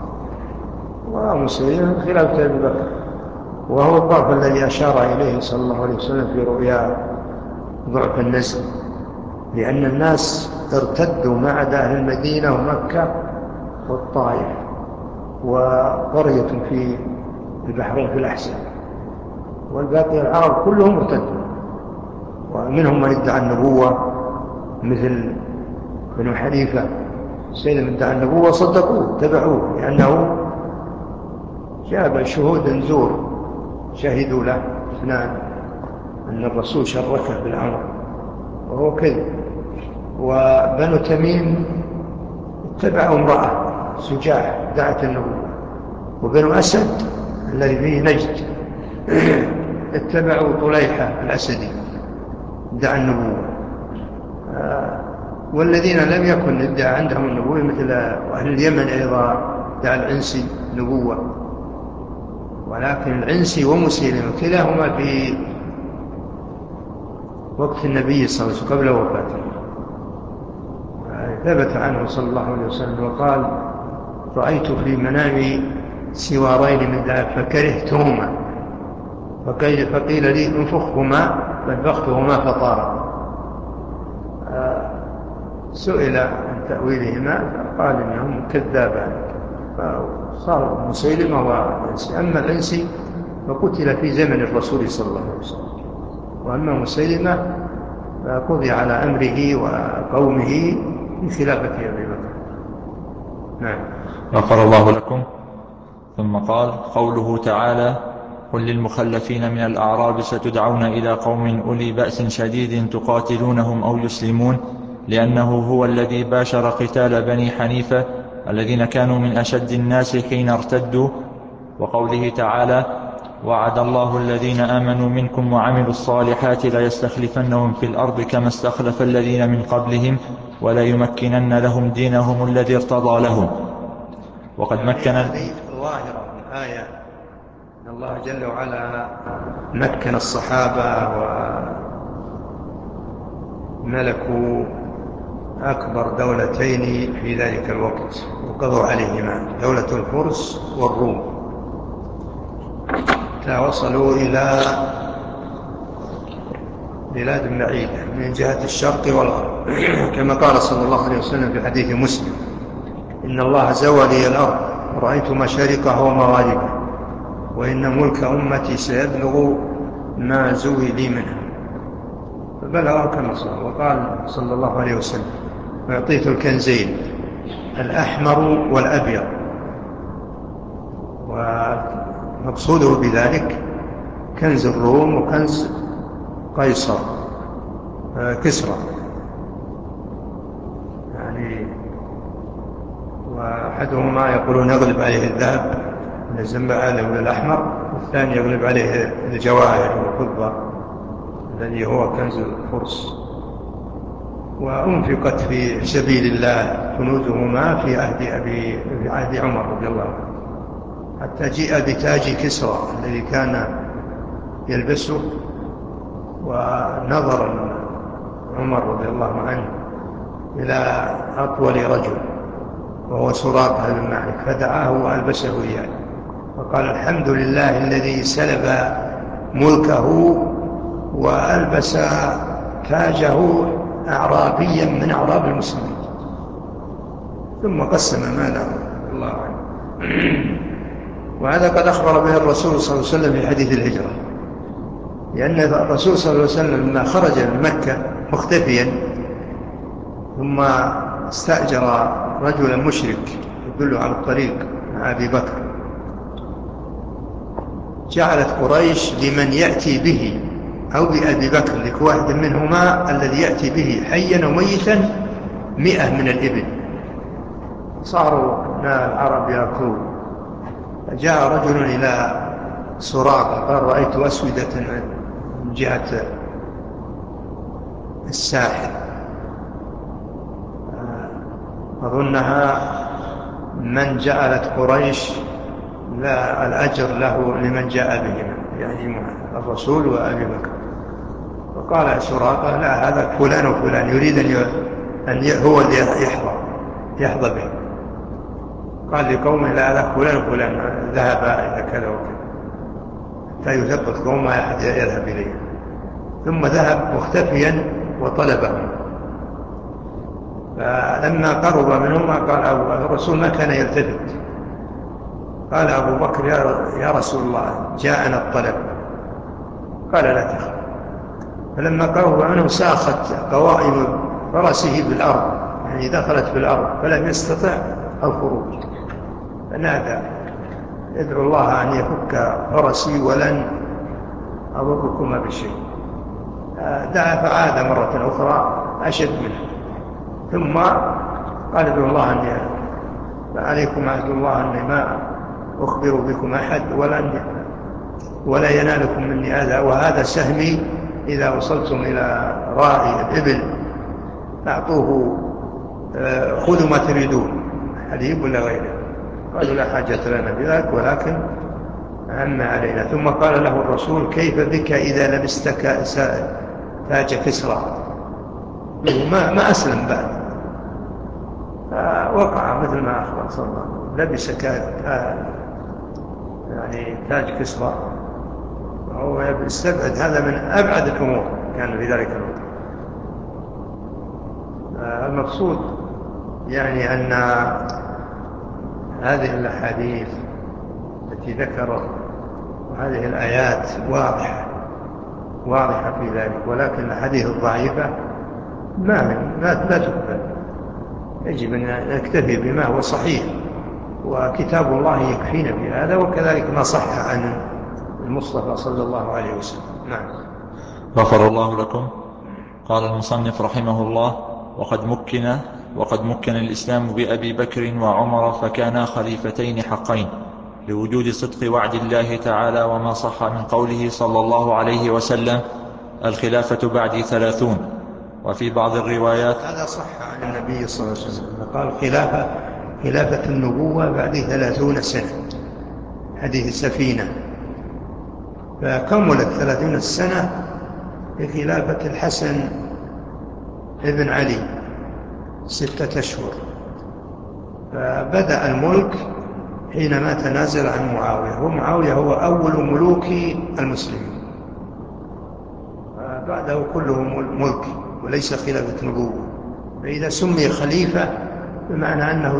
ومسلم خلافة أبي بكر، وهو الضعف الذي أشار إليه صلى الله عليه وسلم في رؤيا ضعف النسل، لأن الناس ارتدوا ما عدا أهل المدينة ومكة والطائف وقرية في البحرين في الأحساء، والباقي العرب كلهم ارتدوا، ومنهم من ادعى النبوة مثل بنو حنيفة، سيد ادعى النبوة صدقوه تبعوه، لأنه جاب شهود زور شهدوا له اثنان أن الرسول شركه بالأمر وهو كذب. وبنو تميم اتبعوا امرأة سجاح دعت النبوة، وبنو أسد الذي فيه نجد اتبعوا طليحة الأسدي دعا النبوة. والذين لم يكن ادعى عندهم النبوة مثل أهل اليمن أيضا دعا العنسي نبوة، ولكن العنسي ومسيلمة كلاهما في وقت النبي صلى الله عليه وسلم قبل وفاته. ثبت عنه صلى الله عليه وسلم وقال: رأيت في منامي سوارين من ذهب فكرهتهما، فقيل لي انفخهما فانفختهما فطارا. سئل عن تأويلهما فقال إنهم كذابان، فصار مسيلمة وعنسي. أما العنسي فقتل في زمن الرسول صلى الله عليه وسلم، وأما مسيلمة فقضي على أمره وقومه في خلافة أبي بكر. نعم. غفر الله لكم. ثم قال: قوله تعالى: قل للمخلفين من الأعراب ستدعون إلى قوم أولي بأس شديد تقاتلونهم أو يسلمون، لأنه هو الذي باشر قتال بني حنيفة الذين كانوا من أشد الناس حين ارتدوا. وقوله تعالى: وعد الله الذين آمنوا منكم وعملوا الصالحات ليستخلفنهم في الأرض كما استخلف الذين من قبلهم وليمكنن لهم دينهم الذي ارتضى لهم. وقد مكن هذه ظاهرة من الآية أن الله جل وعلا مكن الصحابة وملكوا أكبر دولتين في ذلك الوقت وقضوا عليهما، دولة الفرس والروم، وصلوا إلى بلاد بعيدة من جهة الشرق والغرب كما قال صلى الله عليه وسلم في حديث مسلم: إن الله زوى لي الأرض رأيت مشارقها ومغاربها وإن ملك أمتي سيبلغ ما زوي لي منها. فبلغ كما صلى. وقال صلى الله عليه وسلم: وأعطيت الكنزين الأحمر والأبيض. ومقصوده بذلك كنز الروم وكنز قيصر كسرى، يعني وأحدهما يقولون يغلب عليه الذهب من الزنبعالي والأحمر، والثاني يغلب عليه الجواهر والفضة الذي هو كنز الفرس. وأنفقت في سبيل الله كنوزهما في عهد عمر رضي الله عنه، حتى جيء بتاج كسرى الذي كان يلبسه. ونظر عمر رضي الله عنه إلى أطول رجل وهو سراقة بن مالك فدعاه وألبسه إياه، فقال: الحمد لله الذي سلب ملكه وألبس تاجه أعرابيا من أعراب المسلمين. ثم قسم ماله الله عنه. وهذا قد أخبر به الرسول صلى الله عليه وسلم في حديث الهجرة، لأن الرسول صلى الله عليه وسلم لما خرج من مكة مختفيا ثم استأجر رجلا مشرك يدل على الطريق مع أبي بكر، جعلت قريش لمن يأتي به أو بأبي بكر لكل واحد منهما الذي يأتي به حيا وميتا 100 من الإبل. صاروا العرب يأكلون. فجاء رجل إلى سراقة قال: رأيت أسودة من جهة الساحل أظنها من جعلت قريش لا الأجر له لمن جاء بهما، يعني الرسول وأبي بكر. فقال سراقة: لا، هذا فلان وفلان يريد أن هو اللي يحظى به. قال لقومه: لا، هذا فلان وفلان ذهب إلى كذا وكذا، حتى يثبت قوم ما أحد يذهب إليه. ثم ذهب مختفيا وطلبهم، فلما قرب منهما قال الرسول ما كان يلتفت. قال أبو بكر: يا رسول الله جاءنا الطلب. قال: لا تخف. فلما قرب منه ساخت قوائم فرسه بالأرض، يعني دخلت في الأرض فلم يستطع الخروج، فنادى: ادعو الله أن يفك فرسي ولن أضركما بشيء. دعا فعاد مرة أخرى أشد منه، ثم قال: ادعو الله فعليكم عهد الله أني ما أخبر بكم أحد ولا ينالكم مني أذى، وهذا سهمي إذا وصلتم إلى راعي الإبل فأعطوه، خذوا ما تريدون، حليب ولا غيره. قالوا لا حاجة لنا بذلك، ولكن عما علينا. ثم قال له الرسول: كيف بك إذا لبست تاج كسرى؟ ما أسلم بعد، وقع مثل ما أخبر صلى الله عليه وسلم، لبس يعني تاج كسرى، وهو يستبعد هذا من أبعد الأمور كان في ذلك الوقت. المقصود يعني أن هذه الأحاديث التي ذكرت وهذه الآيات واضحة في ذلك، ولكن الأحاديث الضعيفة لا تقبل. يجب أن نكتفي بما هو صحيح، وكتاب الله يكفينا بهذا، وكذلك ما صح عن المصطفى صلى الله عليه وسلم. نعم. غفر الله لكم. قال المصنف رحمه الله: وقد مكن الإسلام بأبي بكر وعمر فكانا خليفتين حقين، لوجود صدق وعد الله تعالى وما صح من قوله صلى الله عليه وسلم: الخلافة بعدي 30. وفي بعض الروايات هذا صح عن النبي صلى الله عليه وسلم، قال خلافة النبوة بعد 30 سنة، حديث السفينة، فكملت 30 سنة بخلافة الحسن ابن علي 6 أشهر. فبدأ الملك حينما تنازل عن معاوية، ومعاوية هو أول ملوك المسلمين، بعده كله ملك وليس خلافة نبوة. فإذا سمي خليفة بمعنى أنه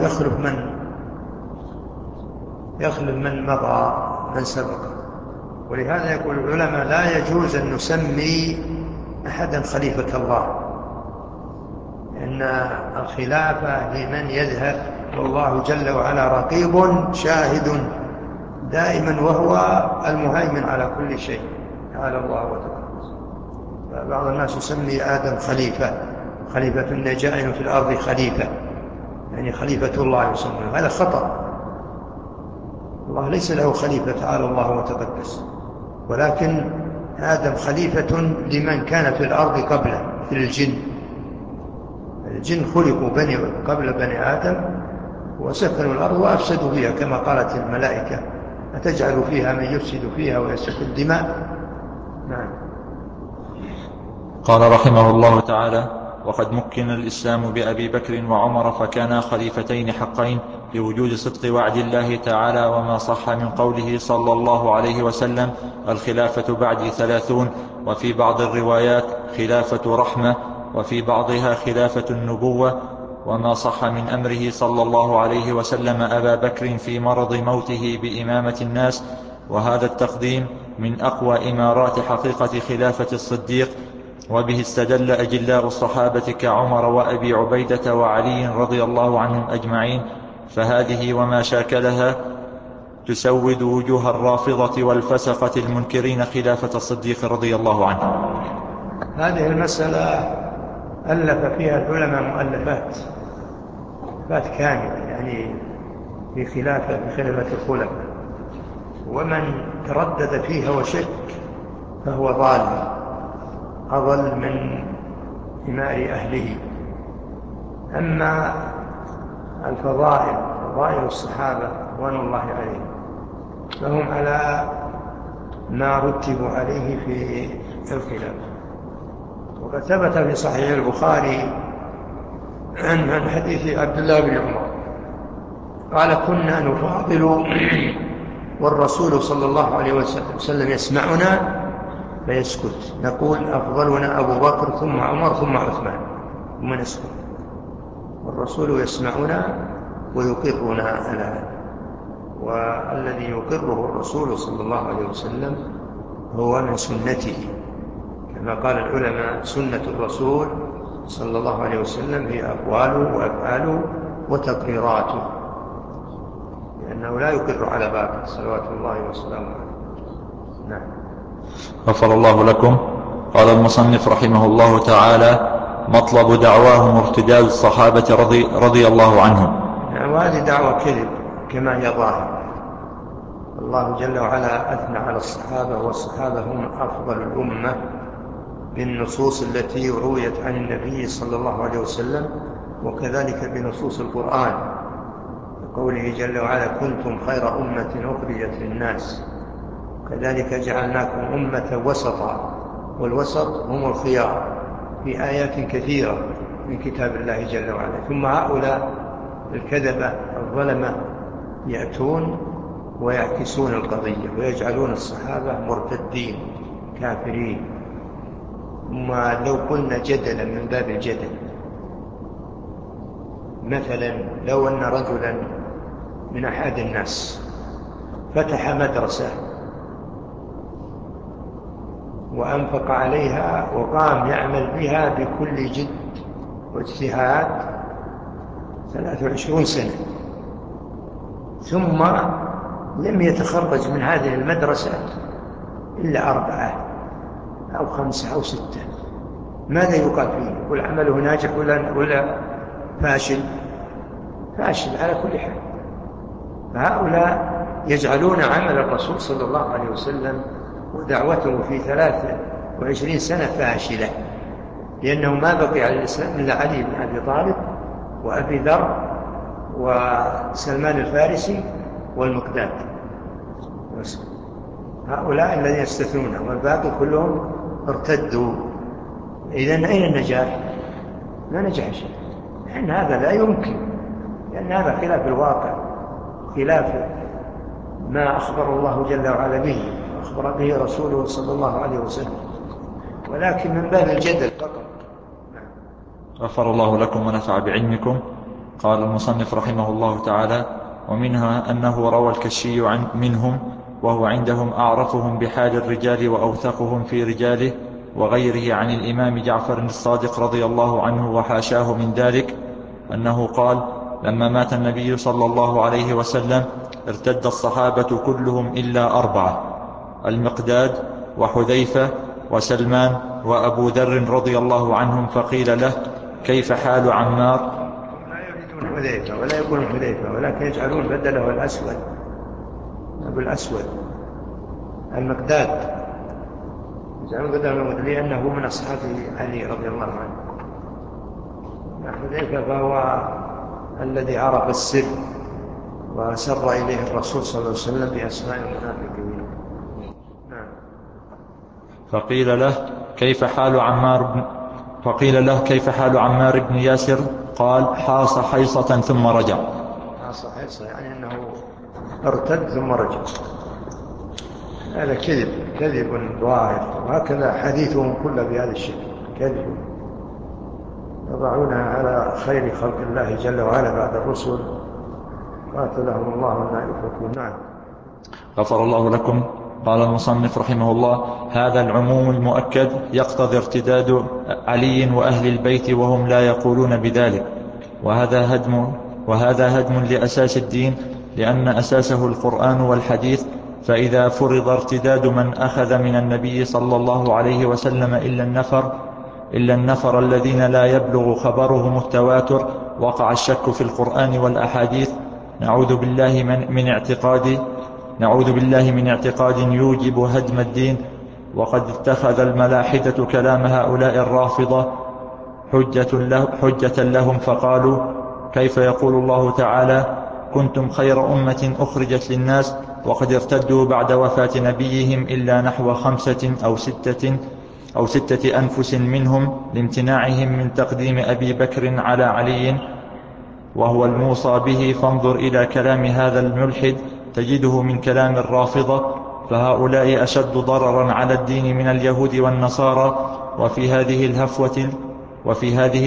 يخلف من مضى، من سبق. ولهذا يقول العلماء: لا يجوز أن نسمي أحدا خليفة الله، لأن الخلافة لمن يذهب، والله جل وعلا رقيب شاهد دائما، وهو المهيمن على كل شيء، تعالى الله وتعالى. فبعض الناس يسمي آدم خليفة النجائن في الأرض خليفة، يعني خليفة الله يسمونه، هذا خطأ. الله ليس له خليفة تعالى الله وتقدس، ولكن آدم خليفة لمن كان في الأرض قبله، في الجن خلقوا قبل بني آدم وسكنوا الأرض وأفسدوا فيها، كما قالت الملائكة: أتجعل فيها من يفسد فيها ويسفك الدماء. نعم. قال رحمه الله تعالى: وقد مكن الإسلام بأبي بكر وعمر فكانا خليفتين حقين، لوجود صدق وعد الله تعالى وما صح من قوله صلى الله عليه وسلم: الخلافة بعدي 30. وفي بعض الروايات: خلافة رحمة، وفي بعضها: خلافة النبوة. وما صح من أمره صلى الله عليه وسلم أبا بكر في مرض موته بإمامة الناس، وهذا التقديم من أقوى إمارات حقيقة خلافة الصديق. وبه استدل أجلاء الصحابة كعمر وأبي عبيدة وعلي رضي الله عنهم أجمعين. فهذه وما شاكلها تسود وجوه الرافضة والفسقة المنكرين خلافة الصديق رضي الله عنه. هذه المسألة ألف فيها العلماء مؤلفات كاملة، يعني في خلافة الخلفاء، ومن تردد فيها وشك فهو ضال، أضل من حمار أهله. أما فضائل الصحابة رضوان الله عليهم فهم على ما رتبوا عليه في الخلافة. وقد ثبت في صحيح البخاري عن حديث عبد الله بن عمر قال: كنا نفاضل والرسول صلى الله عليه وسلم يسمعنا فيسكت، نقول: أفضلنا أبو بكر ثم عمر ثم عثمان، ثم نسكت، والرسول يسمعنا ويقرنا على هذا. والذي يقره الرسول صلى الله عليه وسلم هو من سنته، كما قال العلماء: سنة الرسول صلى الله عليه وسلم هي أقواله وأفعاله وتقريراته، لأنه لا يقر على باطل صلوات الله وسلامه عليه. نعم. غفر الله لكم. قال المصنف رحمه الله تعالى: مطلب دعواهم ارتداد الصحابة رضي الله عنهم. وهذه دعوة كذب كما هي ظاهرة. الله جل وعلا أثنى على الصحابة، والصحابة هم أفضل الأمة بالنصوص التي رويت عن النبي صلى الله عليه وسلم، وكذلك بنصوص القرآن، قوله جل وعلا كنتم خير أمة أخرجت للناس، كذلك جعلناكم أمة وسطا، والوسط هم الخيار في آيات كثيرة من كتاب الله جل وعلا. ثم هؤلاء الكذبة الظلمة يأتون ويعكسون القضية ويجعلون الصحابة مرتدين كافرين. ما لو قلنا جدلا من باب الجدل، مثلا لو أن رجلا من أحد الناس فتح مدرسة وأنفق عليها وقام يعمل بها بكل جد واجتهاد 23 سنة، ثم لم يتخرج من هذه المدرسة إلا 4 أو 5 أو 6، ماذا يقال فيه؟ يقول عمله ناجح ولا فاشل؟ فاشل على كل حال. فهؤلاء يجعلون عمل الرسول صلى الله عليه وسلم ودعوته في 23 سنة فاشلة، لأنه ما بقي على الإسلام إلا علي بن أبي طالب وأبي ذر وسلمان الفارسي والمقداد، هؤلاء الذين يستثنون، والباقي كلهم ارتدوا. إذن أين النجاح؟ ما نجح شيء، لأن هذا لا يمكن، لأن هذا خلاف الواقع، خلاف ما أخبر الله جل وعلا به وأخبر به رسوله صلى الله عليه وسلم، ولكن من باب الجدل فقط. غفر الله لكم ونفع بعلمكم. قال المصنف رحمه الله تعالى: ومنها أنه روى الكشي منهم، وهو عندهم أعرفهم بحال الرجال وأوثقهم في رجاله وغيره، عن الإمام جعفر الصادق رضي الله عنه وحاشاه من ذلك، أنه قال: لما مات النبي صلى الله عليه وسلم ارتد الصحابة كلهم إلا 4: المقداد وحذيفة وسلمان وأبو ذر رضي الله عنهم، فقيل له: كيف حال عمار؟ لا يريدون حذيفة ولا يقولون حذيفة، ولكن يجعلون بدله الأسود، أبو الأسود المقداد، يجعلون بدله المقداد لأنه من أصحاب علي رضي الله عنه. حذيفة فهو الذي عرف السر وسر إليه الرسول صلى الله عليه وسلم بأسماء المنافقين. فقيل له: كيف حال عمار بن ياسر؟ قال: حاص حيصة ثم رجع. حاص حيصة يعني أنه ارتد ثم رجع. هذا كذب ظاهر، وهكذا حديثهم كله بهذا الشكل كذب، يضعونها على خير خلق الله جل وعلا بعد الرسل، قاتلهم الله لا يفكون. نعم. غفر الله لكم. قال المصنف رحمه الله: هذا العموم المؤكد يقتضي ارتداد علي وأهل البيت، وهم لا يقولون بذلك، وهذا هدم لأساس الدين، لأن أساسه القرآن والحديث. فإذا فرض ارتداد من أخذ من النبي صلى الله عليه وسلم إلا النفر الذين لا يبلغ خبرهم التواتر، وقع الشك في القرآن والأحاديث. نعوذ بالله من اعتقاد يوجب هدم الدين. وقد اتخذ الملاحدة كلام هؤلاء الرافضة حجة لهم، فقالوا: كيف يقول الله تعالى: كنتم خير أمة أخرجت للناس، وقد ارتدوا بعد وفاة نبيهم إلا نحو 5 أو 6 أنفس منهم، لامتناعهم من تقديم أبي بكر على علي وهو الموصى به. فانظر إلى كلام هذا الملحد تجده من كلام الرافضة، فهؤلاء أشد ضررا على الدين من اليهود والنصارى. وفي هذه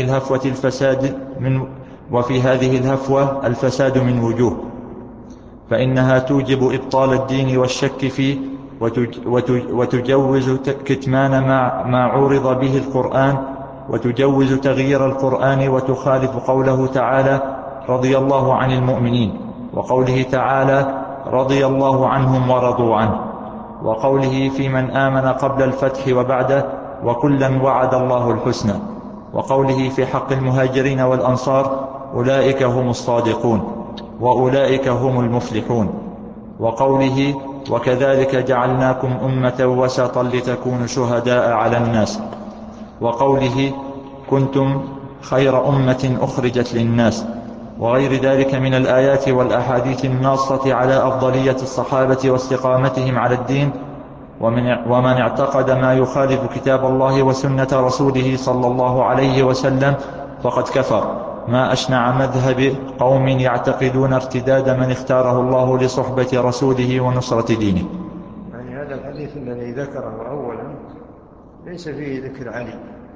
الهفوة الفساد من وجوه، فإنها توجب إبطال الدين والشك فيه، وتجوز كتمان ما عورض به القرآن، وتجوز تغيير القرآن، وتخالف قوله تعالى: رضي الله عن المؤمنين، وقوله تعالى: رضي الله عنهم ورضوا عنه، وقوله في من آمن قبل الفتح وبعده: وكلا وعد الله الحسنى، وقوله في حق المهاجرين والأنصار: أولئك هم الصادقون. وأولئك هم المفلحون. وقوله وكذلك جعلناكم أمة وسطا لتكونوا شهداء على الناس. وقوله كنتم خير أمة أخرجت للناس، وغير ذلك من الآيات والأحاديث الناصة على أفضلية الصحابة واستقامتهم على الدين. ومن اعتقد ما يخالف كتاب الله وسنة رسوله صلى الله عليه وسلم فقد كفر، ما أشنع مذهب قوم يعتقدون ارتداد من اختاره الله لصحبة رسوله ونصرة دينه. يعني هذا الحديث الذي ذكره أولا ليس فيه ذكر علي